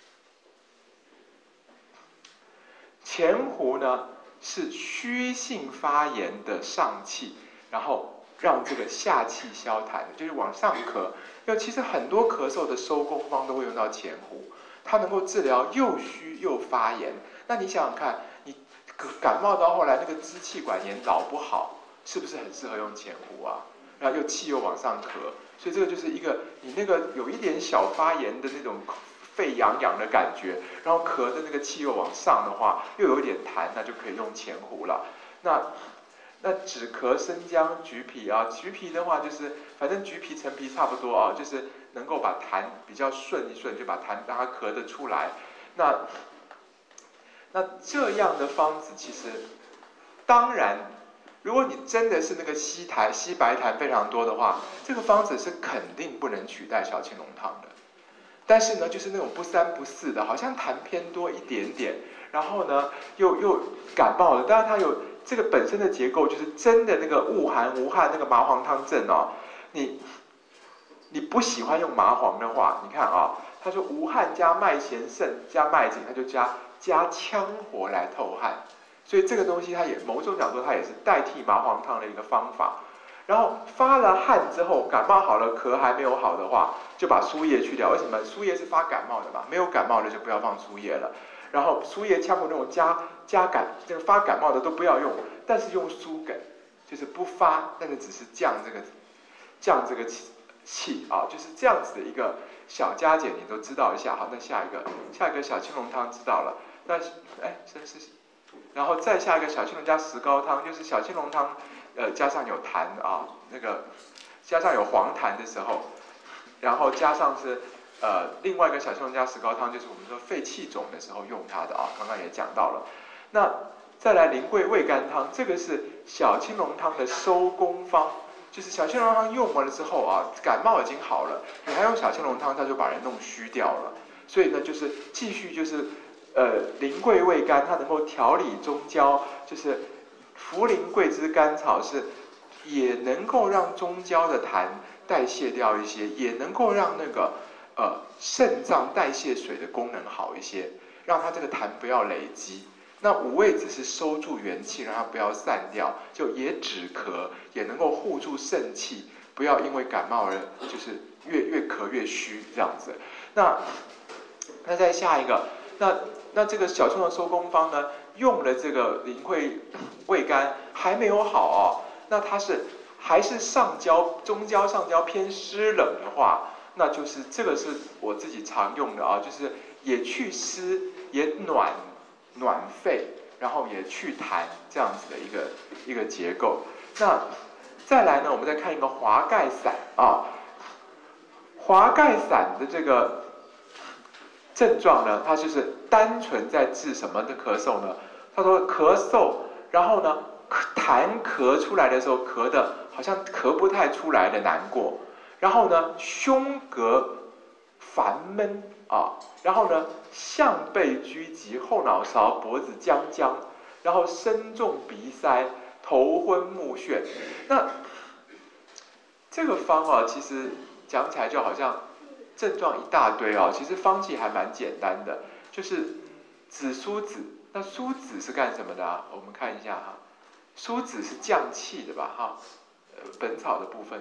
前胡呢是虚性发炎的上气，然后让这个下气消痰，就是往上咳。因为其实很多咳嗽的收工方都会用到前胡，它能够治疗又虚又发炎。那你想想看，你感冒到后来那个支气管炎老不好，是不是很适合用前胡啊？然后又气又往上咳，所以这个就是一个你那个有一点小发炎的那种肺痒痒的感觉，然后咳的那个气又往上的话，又有一点痰，那就可以用前胡了。那那止咳生姜橘皮啊，橘皮的话就是反正橘皮陈皮差不多啊，就是能够把痰比较顺一顺，就把痰让它咳得出来。那那这样的方子其实，当然，如果你真的是那个稀痰、稀白痰非常多的话，这个方子是肯定不能取代小青龙汤的。但是呢，就是那种不三不四的，好像痰偏多一点点，然后呢又又感冒了。当然它有这个本身的结构，就是真的那个恶寒无汗那个麻黄汤症哦。你你不喜欢用麻黄的话，你看啊，他说无汗加麦贤肾加麦锦，他就加加羌活来透汗。所以这个东西它也某种角度它也是代替麻黄汤的一个方法。然后发了汗之后，感冒好了，咳还没有好的话，就把输液去掉。为什么？输液是发感冒的嘛，没有感冒的就不要放输液了。然后输液羌活那种加加感这个发感冒的都不要用，但是用苏梗，就是不发，但是只是降这个降这个气气啊，就是这样子的一个小加减，你都知道一下。好，那下一个下一个小青龙汤知道了，那哎是是，然后再下一个小青龙加石膏汤，就是小青龙汤。呃，加上有痰啊，那个加上有黄痰的时候，然后加上是呃另外一个小青龙加石膏汤，就是我们说肺气肿的时候用它的啊，刚刚也讲到了。那再来苓桂味甘汤，这个是小青龙汤的收工方，就是小青龙汤用完了之后啊，感冒已经好了，你还用小青龙汤，它就把人弄虚掉了。所以呢，就是继续就是呃苓桂味甘，它能够调理中焦，就是。茯苓、桂枝、甘草是也能够让中焦的痰代谢掉一些，也能够让那个呃肾脏代谢水的功能好一些，让它这个痰不要累积。那五味子是收住元气，让它不要散掉，就也止咳，也能够护住肾气，不要因为感冒而就是越越咳越虚这样子。那那再下一个，那那这个小青龙收工方呢？用了这个苓桂味甘还没有好哦，那它是还是上焦中焦上焦偏湿冷的话，那就是这个是我自己常用的啊，就是也去湿也暖暖肺，然后也去痰这样子的一个一个结构。那再来呢，我们再看一个华盖散啊，华盖散的这个症状呢，它就是单纯在治什么的咳嗽呢？他说咳嗽，然后呢，痰咳出来的时候，咳的好像咳不太出来的难过，然后呢，胸膈烦闷啊，然后呢，项背拘急，后脑勺、脖子僵僵，然后身重鼻塞，头昏目眩。那这个方啊，其实讲起来就好像症状一大堆啊，其实方剂还蛮简单的，就是紫苏子。那苏子是干什么的啊？我们看一下哈，苏子是降气的吧？哈，呃，本草的部分。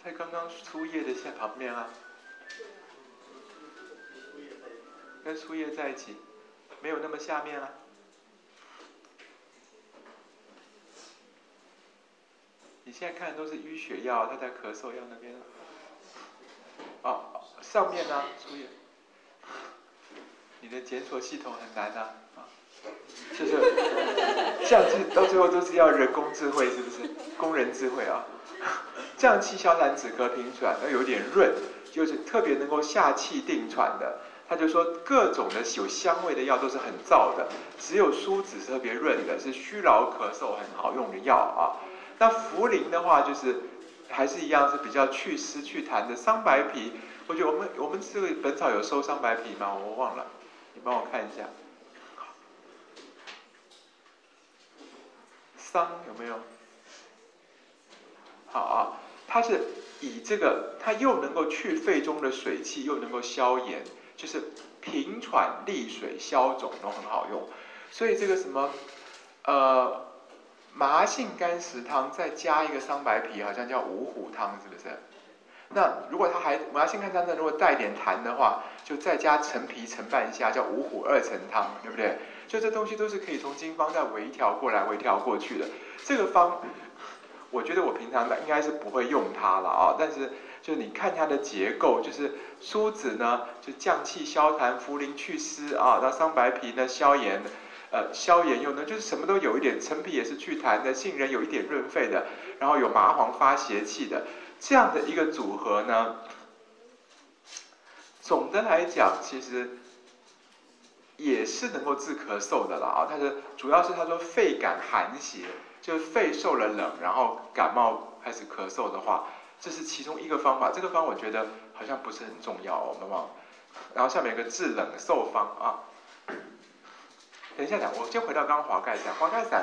在刚刚粗叶的下旁边啊，跟粗叶在一起，没有那么下面啊。你现在看的都是淤血药，他在咳嗽药那边。哦，上面呢，粗叶。你的检索系统很难啊，啊，就是降气到最后都是要人工智慧，是不是？工人智慧啊。降气消痰止咳平喘，要有点润，就是特别能够下气定喘的。他就说各种的有香味的药都是很燥的，只有苏子是特别润的，是虚劳咳嗽很好用的药啊。那茯苓的话，就是还是一样是比较祛湿祛痰的。桑白皮，我觉得我们我们这个本草有收桑白皮吗？我忘了，你帮我看一下。桑有没有？好啊，它是以这个，它又能够去肺中的水气，又能够消炎，就是平喘利水消肿都很好用。所以这个什么，呃。麻杏干石汤再加一个桑白皮，好像叫五虎汤，是不是？那如果它还麻杏干汤呢，如果带点痰的话，就再加陈皮陈半夏，叫五虎二陈汤，对不对？就这东西都是可以从经方再微调过来、微调过去的。这个方，我觉得我平常应该是不会用它了啊，但是就是你看它的结构，就是苏子呢就降气消痰，茯苓祛湿啊，那桑白皮呢消炎。呃，消炎用的，就是什么都有一点，陈皮也是祛痰的，杏仁有一点润肺的，然后有麻黄发邪气的，这样的一个组合呢，总的来讲，其实也是能够治咳嗽的了啊。它是主要是他说肺感寒邪，就是肺受了冷，然后感冒开始咳嗽的话，这是其中一个方法。这个方我觉得好像不是很重要哦，我们忘。然后下面有个治冷嗽方啊。等一下讲，我先回到刚刚华盖散。华盖散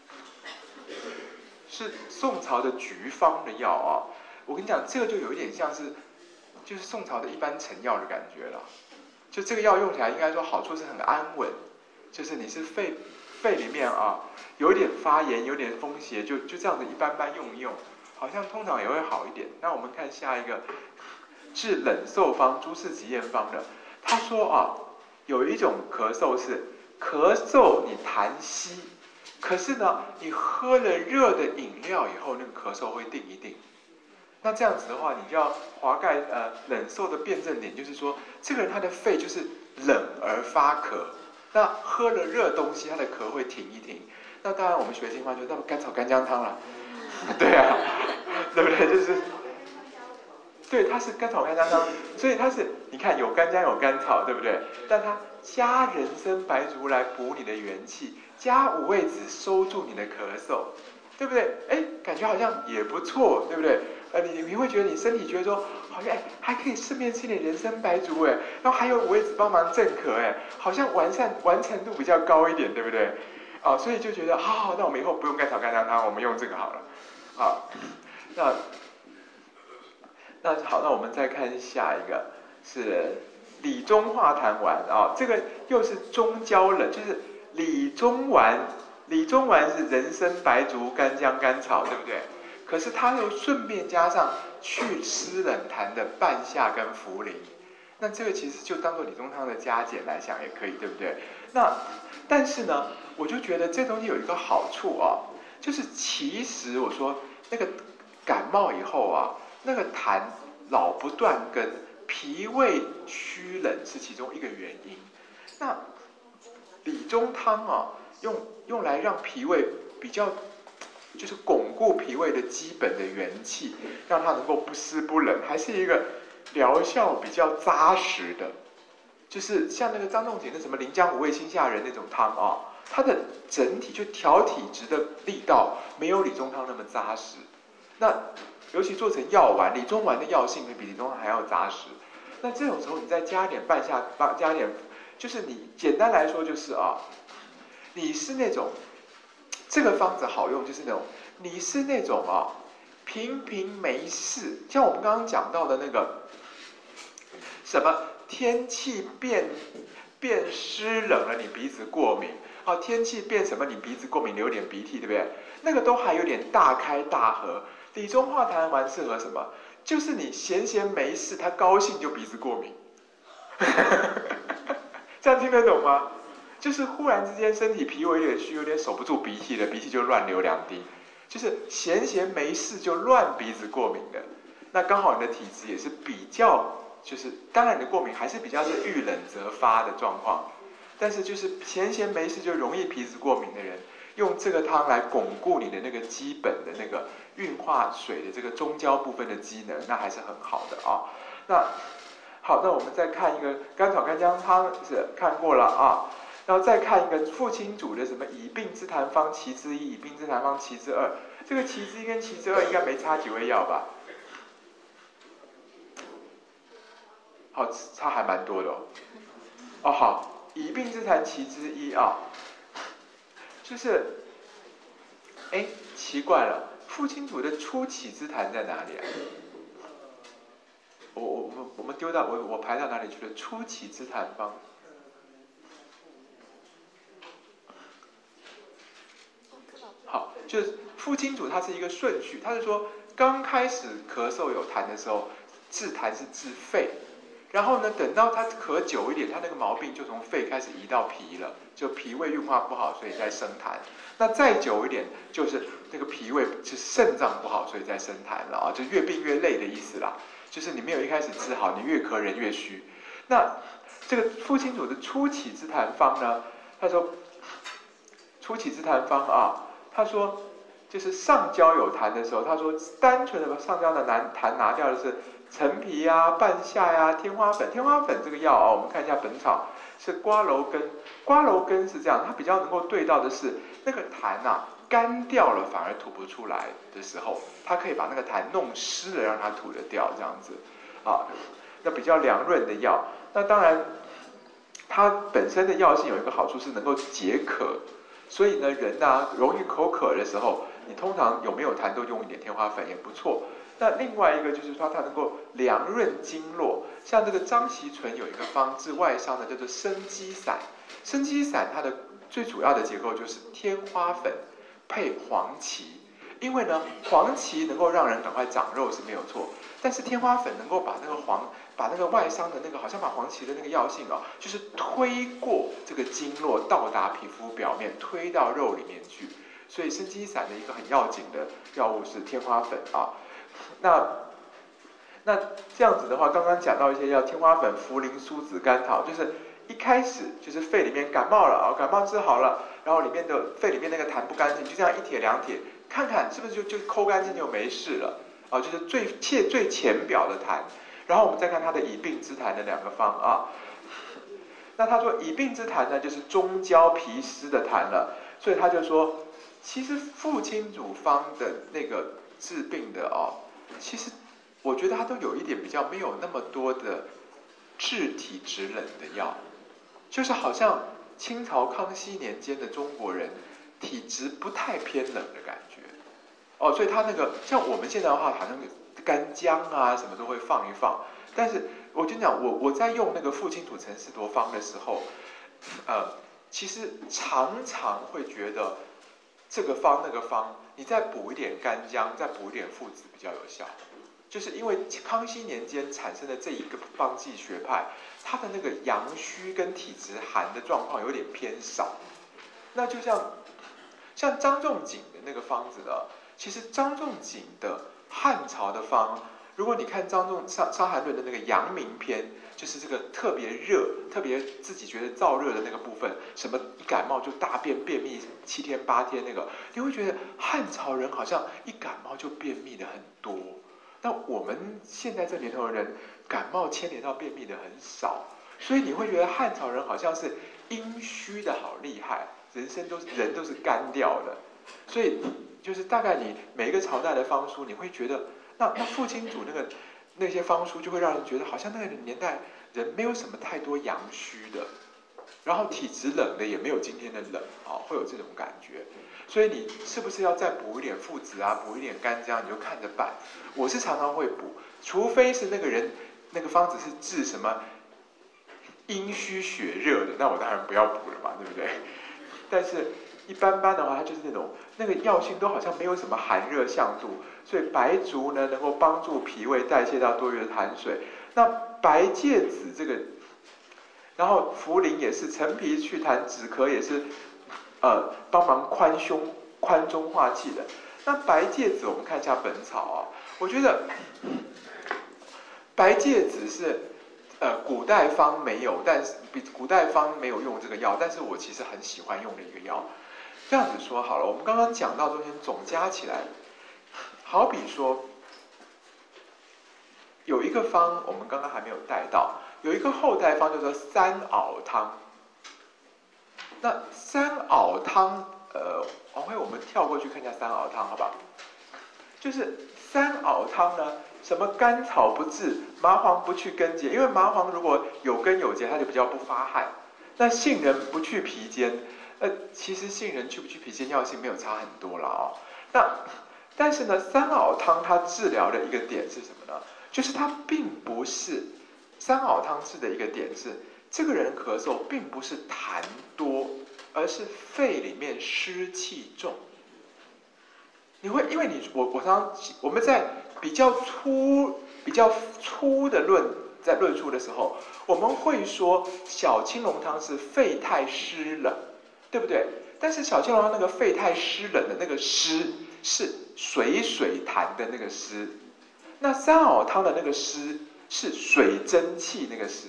是宋朝的局方的药啊。我跟你讲，这个就有一点像是，就是宋朝的一般成药的感觉了。就这个药用起来，应该说好处是很安稳，就是你是肺肺里面啊有点发炎、有点风邪，就就这样子一般般用一用，好像通常也会好一点。那我们看下一个治冷嗽方，朱氏吉验方的，他说啊，有一种咳嗽是。咳嗽你痰稀，可是呢，你喝了热的饮料以后，那个咳嗽会定一定。那这样子的话，你就要华盖呃冷嗽的辩证点，就是说，这个人他的肺就是冷而发咳，那喝了热东西，他的咳会停一停。那当然，我们学经方就那么甘草干姜汤了，对啊，对不对？就是。对，它是甘草干姜汤，所以它是你看有干姜有甘草，对不对？但它加人参白术来补你的元气，加五味子收住你的咳嗽，对不对？哎，感觉好像也不错，对不对？呃，你你会觉得你身体觉得说，好像哎还可以顺便吃点人参白术哎，然后还有五味子帮忙镇咳哎，好像完善完成度比较高一点，对不对？啊，所以就觉得好好，那我们以后不用甘草干姜汤，我们用这个好了。啊，那。那好，那我们再看下一个是理中化痰丸啊，这个又是中焦冷，就是理中丸。理中丸是人参、白术、干姜、甘草，对不对？可是它又顺便加上祛湿冷痰的半夏跟茯苓，那这个其实就当做理中汤的加减来想也可以，对不对？那但是呢，我就觉得这东西有一个好处啊，就是其实我说那个感冒以后啊。那个痰老不断根，脾胃虚冷是其中一个原因。那理中汤啊，用用来让脾胃比较，就是巩固脾胃的基本的元气，让它能够不湿不冷，还是一个疗效比较扎实的。就是像那个张仲景的什么临江五味辛下仁那种汤啊，它的整体就调体质的力道没有理中汤那么扎实。那尤其做成药丸，理中丸的药性会比理中汤还要扎实。那这种时候，你再加点半夏，加点，就是你简单来说就是啊，你是那种这个方子好用，就是那种你是那种啊平平没事，像我们刚刚讲到的那个什么天气变变湿冷了，你鼻子过敏啊，天气变什么你鼻子过敏流点鼻涕，对不对？那个都还有点大开大合。理中化痰丸适合什么？ 就是你闲闲没事，他高兴就鼻子过敏。这样听得懂吗？就是忽然之间身体脾胃有点虚，有点守不住鼻涕了，鼻涕就乱流两滴，就是闲闲没事就乱鼻子过敏的。那刚好你的体质也是比较，就是当然你的过敏还是比较是遇冷则发的状况，但是就是闲闲没事就容易鼻子过敏的人，用这个汤来巩固你的那个基本的那个运化水的这个中焦部分的机能，那还是很好的啊。那好，那我们再看一个甘草干姜汤是看过了啊，然后再看一个父亲煮的什么以病之痰方其之一，以病之痰方其之二，这个其之一跟其之二应该没差几味药吧？好，差还蛮多的哦。哦，好，以病之痰其之一啊，就是，哎，奇怪了，父亲煮的初起之痰在哪里啊？我我我们我们丢到我我排到哪里去了？初起之痰方。好，就是父亲煮它是一个顺序，它是说刚开始咳嗽有痰的时候，治痰是治肺，然后呢，等到他咳久一点，他那个毛病就从肺开始移到脾了，就脾胃运化不好，所以在生痰。那再久一点，就是那个脾胃是肾脏不好，所以在生痰了啊，就越病越累的意思啦。就是你没有一开始治好，你越咳人越虚。那这个父亲煮的初起之痰方呢，他说初起之痰方啊，他说就是上焦有痰的时候，他说单纯的把上焦的痰拿掉的是陈皮呀、半夏呀、天花粉。天花粉这个药啊，我们看一下本草是瓜蒌根，瓜蒌根是这样，它比较能够对到的是那个痰啊干掉了反而吐不出来的时候，它可以把那个痰弄湿了，让它吐得掉，这样子啊，那比较凉润的药。那当然，它本身的药性有一个好处是能够解渴，所以呢，人呐、啊、容易口渴的时候，你通常有没有痰都用一点天花粉也不错。那另外一个就是说，它能够凉润经络，像这个张锡纯有一个方治外伤的叫做生肌散，生肌散它的最主要的结构就是天花粉配黄芪，因为呢，黄芪能够让人赶快长肉是没有错，但是天花粉能够把那个黄把那个外伤的那个好像把黄芪的那个药性啊，就是推过这个经络到达皮肤表面，推到肉里面去。所以生肌散的一个很要紧的药物是天花粉啊。那那这样子的话，刚刚讲到一些药，天花粉、茯苓、苏子、甘草，就是一开始就是肺里面感冒了啊，感冒治好了，然后里面的肺里面那个痰不干净，就这样一帖两帖，看看是不是就就抠干净就没事了啊？就是最切最浅表的痰。然后我们再看它的以病之痰的两个方啊。那他说以病之痰呢，就是中焦脾湿的痰了，所以他就说，其实父亲煮方的那个治病的哦，其实我觉得它都有一点比较没有那么多的治体质冷的药，就是好像清朝康熙年间的中国人体质不太偏冷的感觉哦，所以他那个像我们现在的话，好像干姜啊什么都会放一放，但是我跟你讲，我我在用那个父亲煮陈氏多方的时候，呃，其实常常会觉得这个方那个方，你再补一点干姜，再补一点附子比较有效。就是因为康熙年间产生的这一个方剂学派，它的那个阳虚跟体质寒的状况有点偏少。那就像像张仲景的那个方子呢，其实张仲景的汉朝的方，如果你看张仲伤伤寒论的那个阳明篇，就是这个特别热、特别自己觉得燥热的那个部分，什么一感冒就大便便秘七天八天那个，你会觉得汉朝人好像一感冒就便秘的很多。那我们现在这年头的人，感冒牵连到便秘的很少，所以你会觉得汉朝人好像是阴虚的好厉害，人生都是人都是干掉的，所以就是大概你每一个朝代的方书，你会觉得那那父亲煮那个那些方书，就会让人觉得好像那个年代人没有什么太多阳虚的，然后体质冷的也没有今天的冷啊，会有这种感觉。所以你是不是要再补一点附子啊，补一点干姜，你就看着办。我是常常会补，除非是那个人那个方子是治什么阴虚血热的，那我当然不要补了嘛，对不对？但是一般般的话，它就是那种那个药性都好像没有什么寒热向度，所以白术呢能够帮助脾胃代谢到多余的痰水。那白芥子这个，然后茯苓也是陈皮祛痰止咳也是，呃，帮忙宽胸宽中化气的。那白芥子我们看一下《本草》啊，我觉得白芥子是。呃，古代方没有，但是比古代方没有用这个药，但是我其实很喜欢用的一个药。这样子说好了，我们刚刚讲到中间总加起来，好比说有一个方，我们刚刚还没有带到，有一个后代方叫做三熬汤。那三熬汤，呃，王辉，我们跳过去看一下三熬汤，好不好？就是三熬汤呢。什么甘草不治，麻黄不去根结，因为麻黄如果有根有结，它就比较不发汗。那杏仁不去皮坚，呃，其实杏仁去不去皮坚药性没有差很多了哦。那但是呢，三熬汤它治疗的一个点是什么呢？就是它并不是三熬汤治的一个点是，这个人咳嗽并不是痰多，而是肺里面湿气重。你会因为你我我常常我们在比较粗比较粗的论在论述的时候，我们会说小青龙汤是肺太湿冷，对不对？但是小青龙汤那个肺太湿冷的那个湿是水水痰的那个湿，那三熬汤的那个湿是水蒸气那个湿，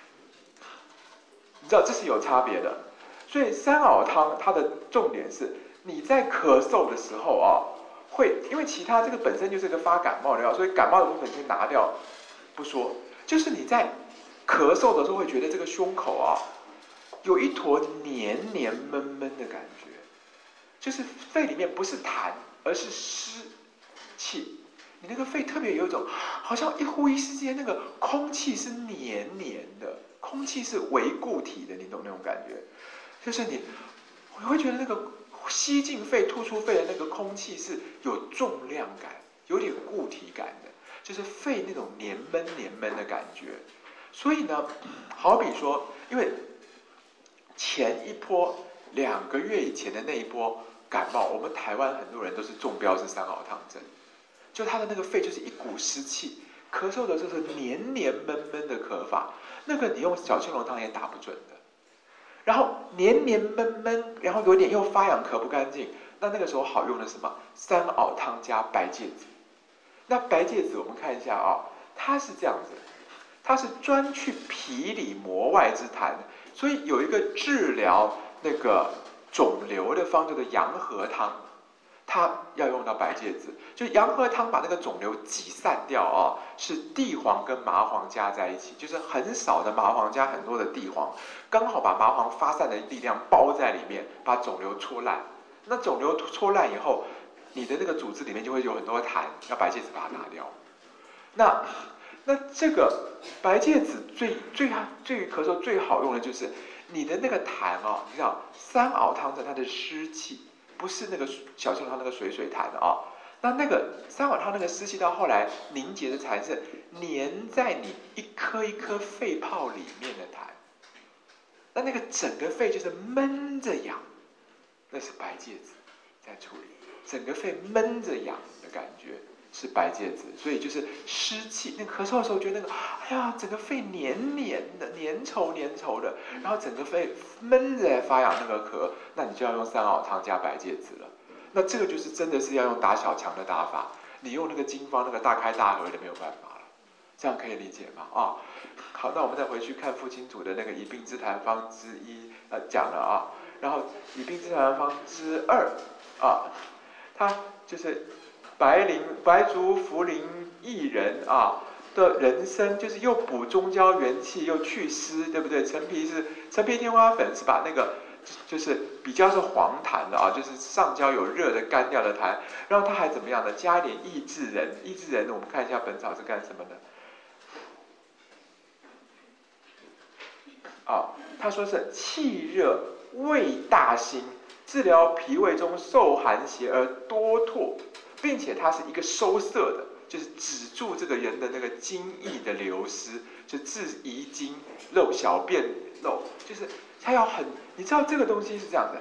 你知道这是有差别的。所以三熬汤它的重点是你在咳嗽的时候啊。会，因为其他这个本身就是一个发感冒的药，所以感冒的部分先拿掉不说，就是你在咳嗽的时候会觉得这个胸口啊有一坨黏黏闷闷的感觉，就是肺里面不是痰，而是湿气。你那个肺特别有一种，好像一呼一吸之间那个空气是黏黏的，空气是微固体的，你懂那种感觉？就是你，我会觉得那个。吸进肺、吐出肺的那个空气是有重量感、有点固体感的，就是肺那种黏闷、黏闷的感觉。所以呢，好比说，因为前一波两个月以前的那一波感冒，我们台湾很多人都是中标是三熬汤症，就他的那个肺就是一股湿气，咳嗽的时候是黏黏闷闷的咳法，那个你用小青龙汤也打不准的。然后黏黏闷闷，然后有点又发痒咳不干净，那那个时候好用的是什么？三熬汤加白芥子。那白芥子我们看一下啊、哦，它是这样子，它是专去脾里膜外之痰，所以有一个治疗那个肿瘤的方叫做阳和汤，它要用到白芥子，就阳和汤把那个肿瘤挤散掉啊、哦，是地黄跟麻黄加在一起，就是很少的麻黄加很多的地黄，刚好把麻黄发散的力量包在里面，把肿瘤戳烂。那肿瘤戳烂以后，你的那个组织里面就会有很多痰，要白芥子把它拿掉。那那这个白芥子最最最咳嗽最好用的就是你的那个痰啊、哦，你知道三熬汤的它的湿气。不是那个小青龙汤那个水水痰啊、哦，那那个三熬汤那个湿气到后来凝结的痰是粘在你一颗一颗肺泡里面的痰，那那个整个肺就是闷着痒，那是白芥子在处理，整个肺闷着痒的感觉是白芥子，所以就是湿气，那咳嗽的时候觉得那个，哎呀，整个肺黏黏的、黏稠黏稠的，然后整个肺闷着发痒那个咳，那你就要用三熬汤加白芥子了。那这个就是真的是要用打小强的打法，你用那个经方那个大开大合的没有办法了，这样可以理解吗？啊、哦，好，那我们再回去看傅清楚的那个以病之谈方之一，呃，讲了啊，然后以病之谈方之二啊，它就是白灵、白术、茯苓、薏仁啊的人参，就是又补中焦元气，又去湿，对不对？陈皮是陈皮天花粉是把那个就是比较是黄痰的啊，就是上焦有热的干掉的痰，然后它还怎么样呢？加一点益智仁，益智仁我们看一下本草是干什么的？啊，他说是气热胃大辛，治疗脾胃中受寒邪而多唾，并且它是一个收涩的，就是止住这个人的那个津液的流失，就治遗精漏小便漏，就是它要很，你知道这个东西是这样的，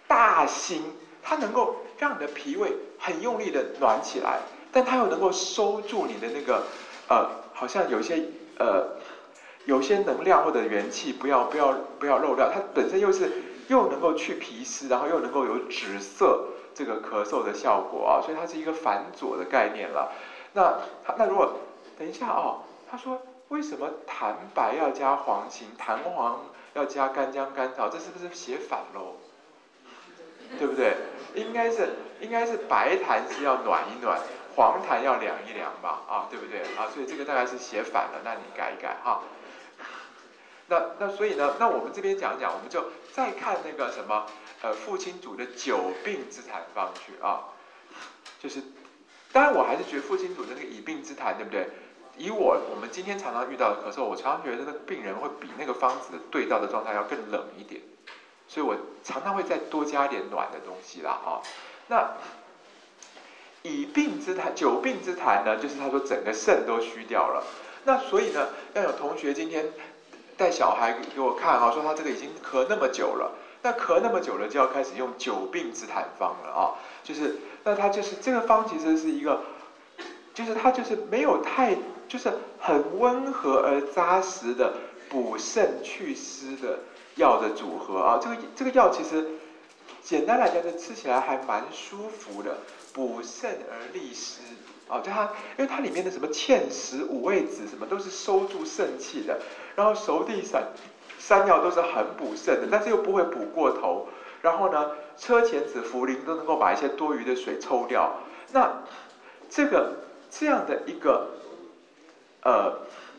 大辛，它能够让你的脾胃很用力的暖起来，但它又能够收住你的那个呃，好像有些呃有些能量或者元气不要不要不要漏掉，它本身又是又能够去皮湿，然后又能够有止涩这个咳嗽的效果啊，所以它是一个反佐的概念了。那那如果等一下哦，他说为什么痰白要加黄芩，痰黄要加干姜甘草，这是不是写反喽？对不对？应该是应该是白痰是要暖一暖，黄痰要凉一凉吧，啊，对不对？啊，所以这个大概是写反了，那你改一改哈。那那所以呢，那我们这边讲讲，我们就再看那个什么，呃，父亲煮的久病之痰方去啊，就是，当然我还是觉得父亲煮的那个以病之痰，对不对？以我我们今天常常遇到的咳嗽，我常常觉得那个病人会比那个方子对到的状态要更冷一点。所以我常常会再多加点暖的东西啦，哈、哦。那以病之痰，久病之痰呢，就是他说整个肾都虚掉了。那所以呢，要有同学今天带小孩给我看啊，说他这个已经咳那么久了，那咳那么久了就要开始用久病之痰方了啊。就是那他就是这个方其实是一个，就是它就是没有太就是很温和而扎实的补肾去湿的药的组合啊，这个这个药其实简单来讲，就吃起来还蛮舒服的，补肾而利湿啊，就它因为它里面的什么芡实、五味子什么都是收住肾气的，然后熟地散山药都是很补肾的，但是又不会补过头，然后呢，车前子、茯苓都能够把一些多余的水抽掉。那这个这样的一个呃，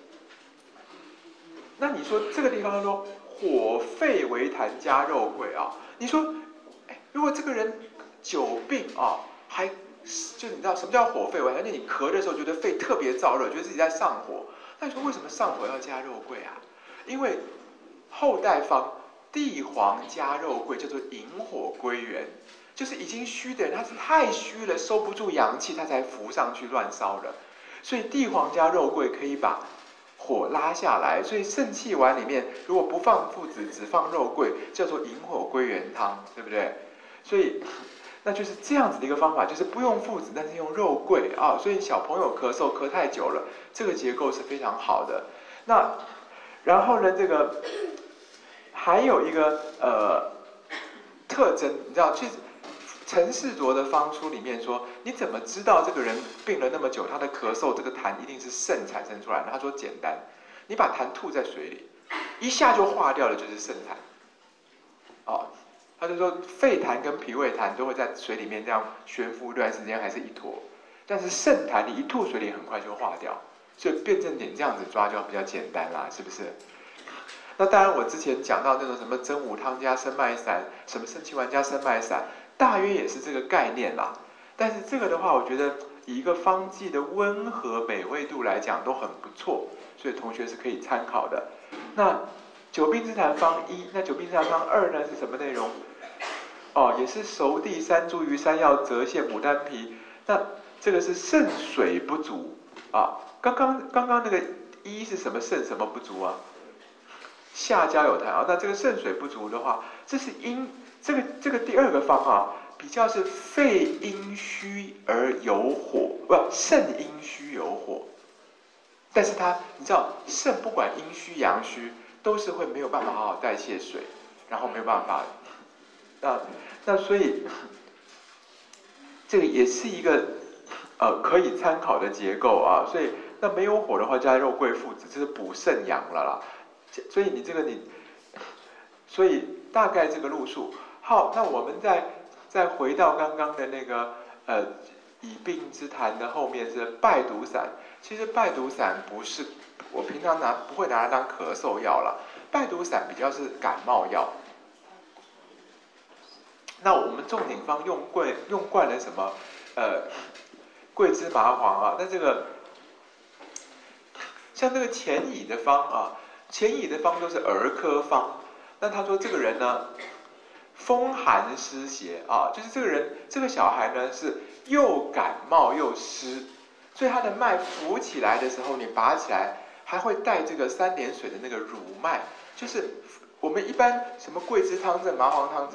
那你说这个地方说。火沸为痰加肉桂啊，你说，哎，如果这个人久病啊，还就你知道什么叫火沸为痰？就你咳的时候觉得肺特别燥热，觉得自己在上火，那你说为什么上火要加肉桂啊？因为后代方地黄加肉桂叫做引火归元，就是已经虚的人他是太虚了，收不住阳气，他才浮上去乱烧的，所以地黄加肉桂可以把火拉下来，所以肾气丸里面如果不放附子，只放肉桂，叫做引火归元汤，对不对？所以那就是这样子的一个方法，就是不用附子，但是用肉桂啊。所以小朋友咳嗽咳太久了，这个结构是非常好的。那然后呢，这个还有一个呃特征，你知道，其实陈世卓的方书里面说，你怎么知道这个人病了那么久，他的咳嗽这个痰一定是肾产生出来的？他说简单，你把痰吐在水里，一下就化掉了，就是肾痰。哦，他就说肺痰跟脾胃痰都会在水里面这样悬浮一段时间，还是一坨，但是肾痰你一吐水里很快就化掉，所以辩证点这样子抓就比较简单啦，是不是？那当然，我之前讲到那种什么真武汤加生脉散，什么肾气丸加生脉散。大约也是这个概念啦，但是这个的话，我觉得以一个方剂的温和美味度来讲都很不错，所以同学是可以参考的。那久病之痰方一，那久病之痰方二呢是什么内容？哦，也是熟地、山茱萸、山药、泽泻、牡丹皮。那这个是肾水不足啊。刚刚刚刚那个一是什么肾什么不足啊？下焦有痰啊。那这个肾水不足的话，这是阴。这个这个第二个方啊，比较是肺阴虚而有火，不，肾阴虚有火。但是它，你知道，肾不管阴虚阳虚，都是会没有办法好好代谢水，然后没有办法，那那所以这个也是一个呃可以参考的结构啊。所以那没有火的话，加肉桂附子，这是补肾阳了啦。所以你这个你，所以大概这个路数。好，那我们再再回到刚刚的那个呃以病之痰的后面是败毒散。其实败毒散不是我平常拿不会拿来当咳嗽药了，败毒散比较是感冒药。那我们仲鼎方用贵用惯了什么呃桂枝麻黄啊，那这个像这个钱乙的方啊，钱乙的方都是儿科方。那他说这个人呢，风寒湿邪啊，就是这个人这个小孩呢是又感冒又湿，所以他的脉浮起来的时候，你拔起来还会带这个三点水的那个乳脉，就是我们一般什么桂枝汤证、麻黄汤证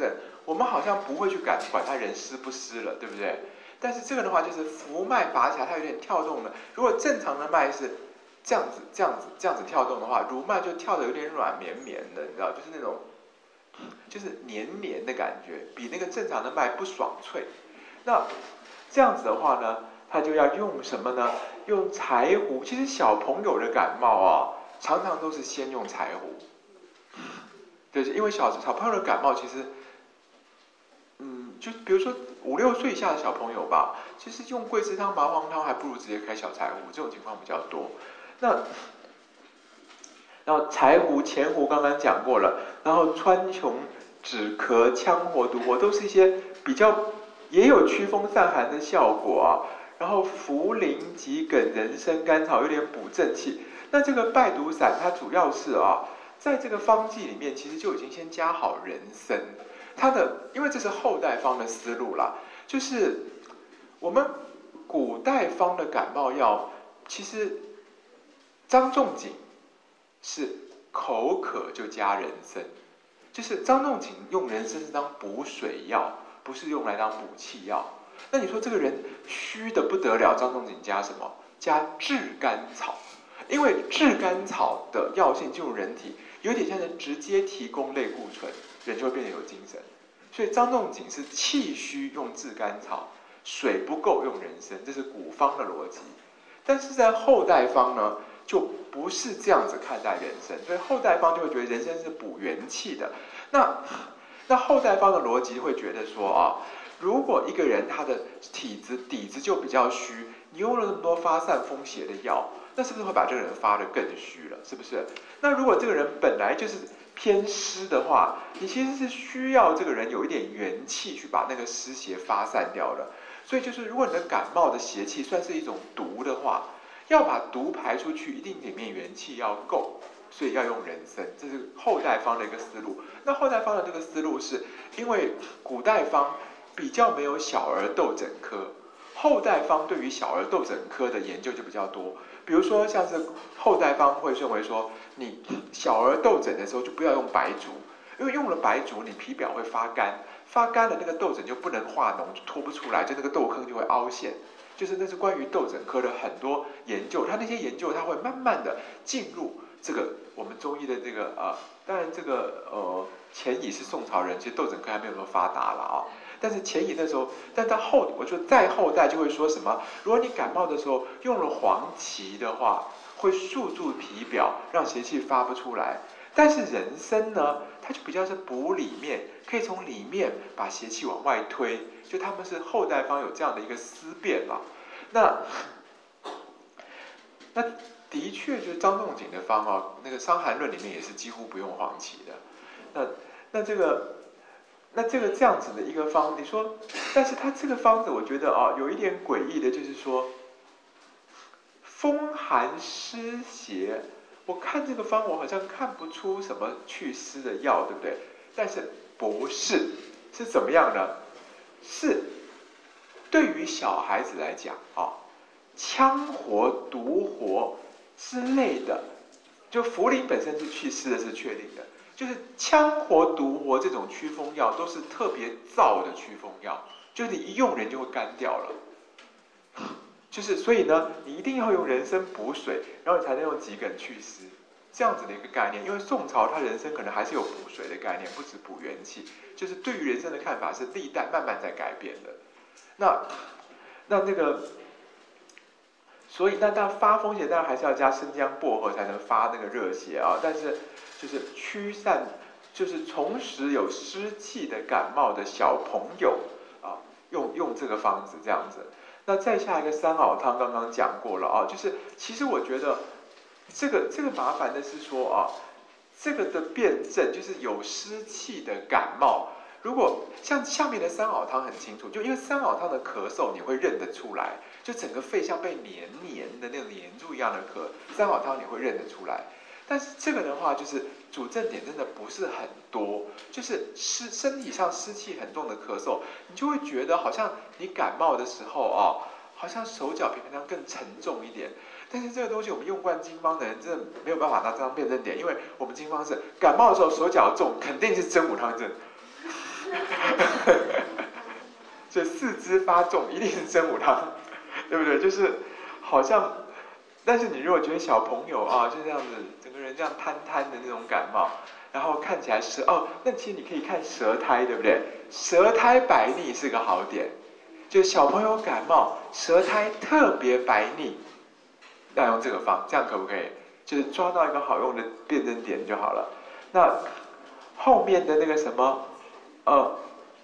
我们好像不会去管管它人湿不湿了，对不对？但是这个的话，就是浮脉拔起来，它有点跳动了。如果正常的脉是这样子、这样子、这样子跳动的话，如脉就跳得有点软绵绵的，你知道，就是那种，就是黏黏的感觉，比那个正常的脉不爽脆。那这样子的话呢，他就要用什么呢？用柴胡。其实小朋友的感冒啊，常常都是先用柴胡。对，因为小小朋友的感冒其实。嗯，就比如说五六岁以下的小朋友吧，其实用桂枝汤、麻黄汤还不如直接开小柴胡，这种情况比较多。那，然后柴胡、前胡刚刚讲过了，然后川穹、止咳、羌活、独活都是一些比较也有祛风散寒的效果啊。然后茯苓、桔梗、人参、甘草有点补正气。那这个败毒散它主要是啊，在这个方剂里面其实就已经先加好人参。它的，因为这是后代方的思路啦，就是我们古代方的感冒药，其实张仲景是口渴就加人参，就是张仲景用人参是当补水药，不是用来当补气药。那你说这个人虚的不得了，张仲景加什么？加炙甘草，因为炙甘草的药性进入人体，有点像是直接提供类固醇。人就会变得有精神，所以张仲景是气虚用炙甘草，水不够用人参，这是古方的逻辑。但是在后代方呢，就不是这样子看待人参，所以后代方就会觉得人参是补元气的。那那后代方的逻辑会觉得说啊，如果一个人他的体质底子就比较虚，你用了那么多发散风邪的药，那是不是会把这个人发得更虚了？是不是？那如果这个人本来就是偏湿的话，你其实是需要这个人有一点元气去把那个湿邪发散掉的。所以就是，如果你的感冒的邪气算是一种毒的话，要把毒排出去，一定里面元气要够，所以要用人参，这是后代方的一个思路。那后代方的这个思路是因为古代方比较没有小儿痘疹科，后代方对于小儿痘疹科的研究就比较多。比如说像是后代方会认为说，你小儿痘疹的时候就不要用白术，因为用了白术，你皮表会发干，发干了那个痘疹就不能化脓，就脱不出来，就那个痘坑就会凹陷。就是那是关于痘疹科的很多研究，它那些研究它会慢慢的进入这个我们中医的这个呃，当然这个呃钱乙是宋朝人，其实痘疹科还没有那么发达了啊。但是钱乙那时候，但到后，我说在后代就会说什么，如果你感冒的时候用了黄芪的话，会束住皮表，让邪气发不出来。但是人参呢，它就比较是补里面，可以从里面把邪气往外推，就他们是后代方有这样的一个思辨嘛。那那的确就是张仲景的方哦，那个《伤寒论》里面也是几乎不用黄芪的。那那这个。那这个这样子的一个方，你说，但是它这个方子，我觉得啊、哦，有一点诡异的，就是说，风寒湿邪，我看这个方，我好像看不出什么祛湿的药，对不对？但是不是，是怎么样呢？是对于小孩子来讲啊，羌活、独活之类的，就茯苓本身是祛湿的，是确定的。就是羌活、独活这种祛风药都是特别燥的祛风药，就是你一用人就会干掉了。就是所以呢，你一定要用人参补水，然后你才能用桔梗祛湿，这样子的一个概念。因为宋朝它人参可能还是有补水的概念，不止补元气。就是对于人参的看法是历代慢慢在改变的。那那那个，所以那当然发风邪当然还是要加生姜薄荷才能发那个热邪啊，但是。就是驱散，就是重拾有湿气的感冒的小朋友啊，用用这个方子这样子。那再下一个三熬汤，刚刚讲过了啊，就是其实我觉得这个这个麻烦的是说啊，这个的辩证就是有湿气的感冒，如果像下面的三熬汤很清楚，就因为三熬汤的咳嗽你会认得出来，就整个肺像被黏黏的那种黏住一样的咳，三熬汤你会认得出来。但是这个的话，就是主症点真的不是很多，就是湿身体上湿气很重的咳嗽，你就会觉得好像你感冒的时候哦，好像手脚比平常更沉重一点。但是这个东西我们用惯经方的人真的没有办法拿这张辩证点，因为我们经方是感冒的时候手脚重，肯定是真武汤症。 所以四肢发重一定是真武汤，对不对？就是好像，但是你如果觉得小朋友啊就这样子，整个人这样瘫瘫的那种感冒，然后看起来是哦，那其实你可以看舌苔，对不对？舌苔白腻是个好点，就小朋友感冒舌苔特别白腻，要用这个方，这样可不可以？就是抓到一个好用的辨证点就好了。那后面的那个什么，呃。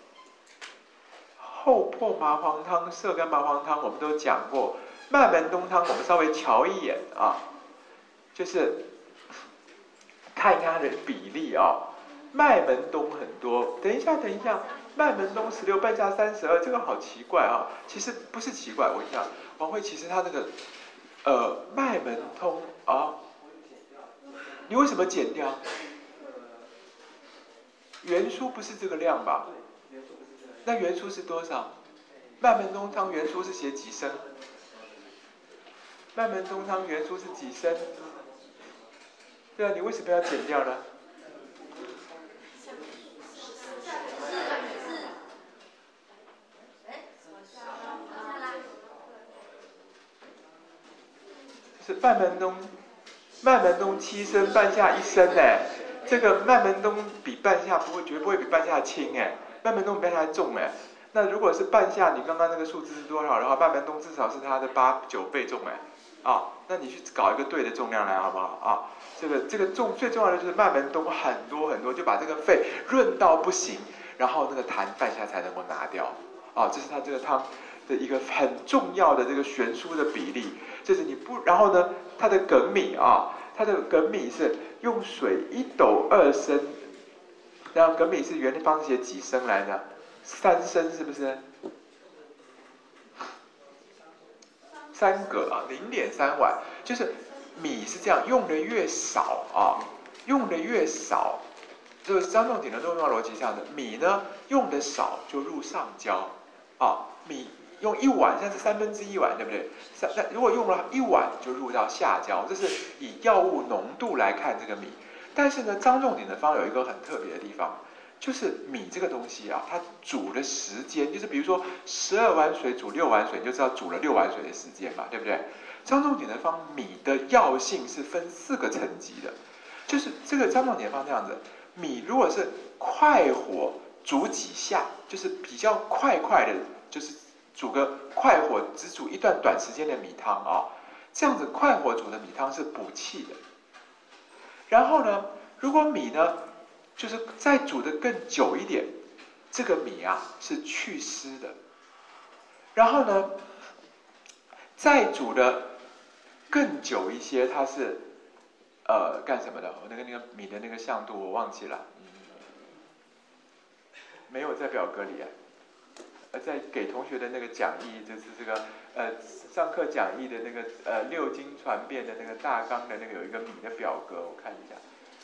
后破麻黄汤、射干麻黄汤我们都讲过，麦门冬汤我们稍微瞧一眼啊，就是看一看它的比例啊。麦门冬很多，等一下，等一下，麦门冬十六，半夏三十二，这个好奇怪啊！其实不是奇怪，我跟你讲，王慧其实他那个呃麦门冬啊，你为什么减掉？原书不是这个量吧？那原书是多少？麦门冬汤原书是写几升？麦门冬汤原书是几升？对啊，你为什么要减掉呢？是麦门冬，麦门冬七升，半夏一升哎，这个麦门冬比半夏不会，绝不会比半夏轻哎。麦门冬比半夏重哎，那如果是半夏，你刚刚那个数字是多少的话，麦门冬至少是它的八九倍重哎，啊，那你去搞一个对的重量来好不好啊？这个这个重最重要的就是麦门冬很多很多，就把这个肺润到不行，然后那个痰半夏才能够拿掉啊，这是它这个汤的一个很重要的这个悬殊的比例，就是你不，然后呢，它的粳米啊，它的粳米是用水一斗二升。然后粳米是原方写几升来的？三升是不是？三个啊，零点三碗，就是米是这样，用的越少啊，用的越少，这个张仲景的重要逻辑上的米呢，用的少就入上焦啊，米用一碗，现在是三分之一碗，对不对？三那如果用了一碗就入到下焦，这是以药物浓度来看这个米。但是呢，张仲景的方有一个很特别的地方，就是米这个东西啊，它煮的时间，就是比如说十二碗水煮六碗水，你就知道煮了六碗水的时间嘛，对不对？张仲景的方米的药性是分四个层级的，就是这个张仲景的方这样子，米如果是快火煮几下，就是比较快快的，就是煮个快火只煮一段短时间的米汤啊，这样子快火煮的米汤是补气的。然后呢，如果米呢，就是再煮得更久一点，这个米啊是祛湿的。然后呢，再煮的更久一些，它是呃干什么的？我那个那个米的那个向度我忘记了，嗯，没有在表格里啊。呃，在给同学的那个讲义，就是这个呃上课讲义的那个呃六经传变的那个大纲的那个有一个米的表格，我看一下。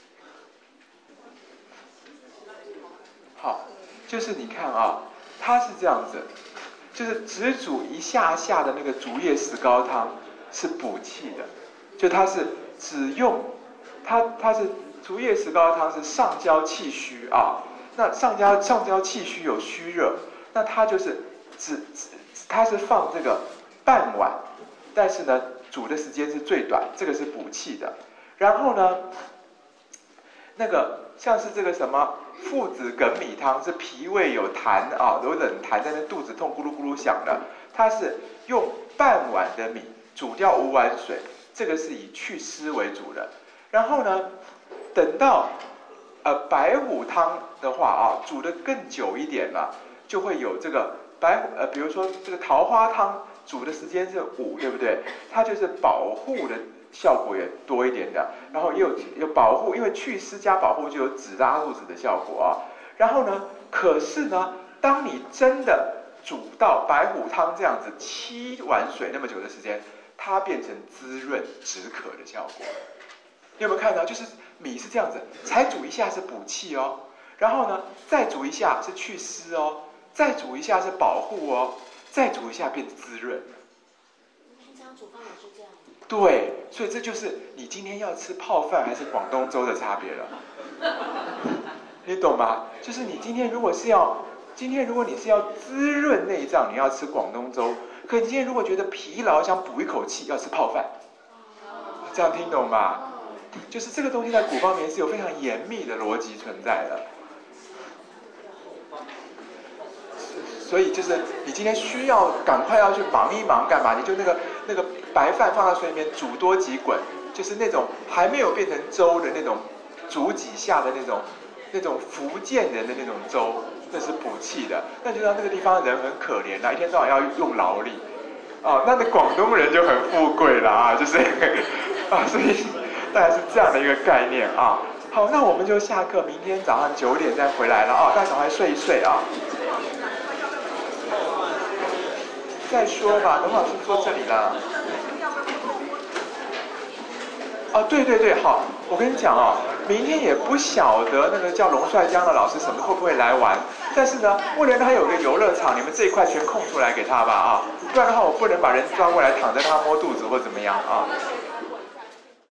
好，就是你看啊，它是这样子，就是只煮一下下的那个竹叶石膏汤是补气的，就它是只用它它是竹叶石膏汤是上焦气虚啊，那上焦上焦气虚有虚热。那它就是只它是放这个半碗，但是呢煮的时间是最短，这个是补气的。然后呢，那个像是这个什么附子粳米汤是脾胃有痰啊，有冷痰在那肚子痛咕噜咕噜响的，它是用半碗的米煮掉五碗水，这个是以祛湿为主的。然后呢，等到呃白虎汤的话啊，煮得更久一点了。就会有这个白虎呃，比如说这个桃花汤煮的时间是五，对不对？它就是保护的效果也多一点的，然后也有有保护，因为祛湿加保护就有止拉肚子的效果啊。然后呢，可是呢，当你真的煮到白虎汤这样子七碗水那么久的时间，它变成滋润止渴的效果。你有没有看到？就是米是这样子，才煮一下是补气哦，然后呢，再煮一下是祛湿哦。再煮一下是保护哦，再煮一下变滋润。 平常煮饭也是这样。 对，所以这就是你今天要吃泡饭还是广东粥的差别了。 你懂吗？就是你今天如果是要，今天如果你是要滋润内脏，你要吃广东粥；可你今天如果觉得疲劳，想补一口气，要吃泡饭。这样听懂吗？就是这个东西在古方面是有非常严密的逻辑存在的。所以就是你今天需要赶快要去忙一忙，干嘛？你就那个那个白饭放到水里面煮多几滚，就是那种还没有变成粥的那种，煮几下的那种，那种福建人的那种粥，那是补气的。那就让那个地方人很可怜啦，一天到晚要用劳力。哦，那那广东人就很富贵啦啊，就是啊，所以大概是这样的一个概念啊。好，那我们就下课，明天早上九点再回来了啊，大家赶快睡一睡啊。再说吧，董老师坐这里了。哦，对对对，好，我跟你讲哦，明天也不晓得那个叫龙帅江的老师什么会不会来玩，但是呢，为了让他有个游乐场，你们这一块全空出来给他吧啊，不然的话我不能把人抓过来躺在他摸肚子或怎么样啊。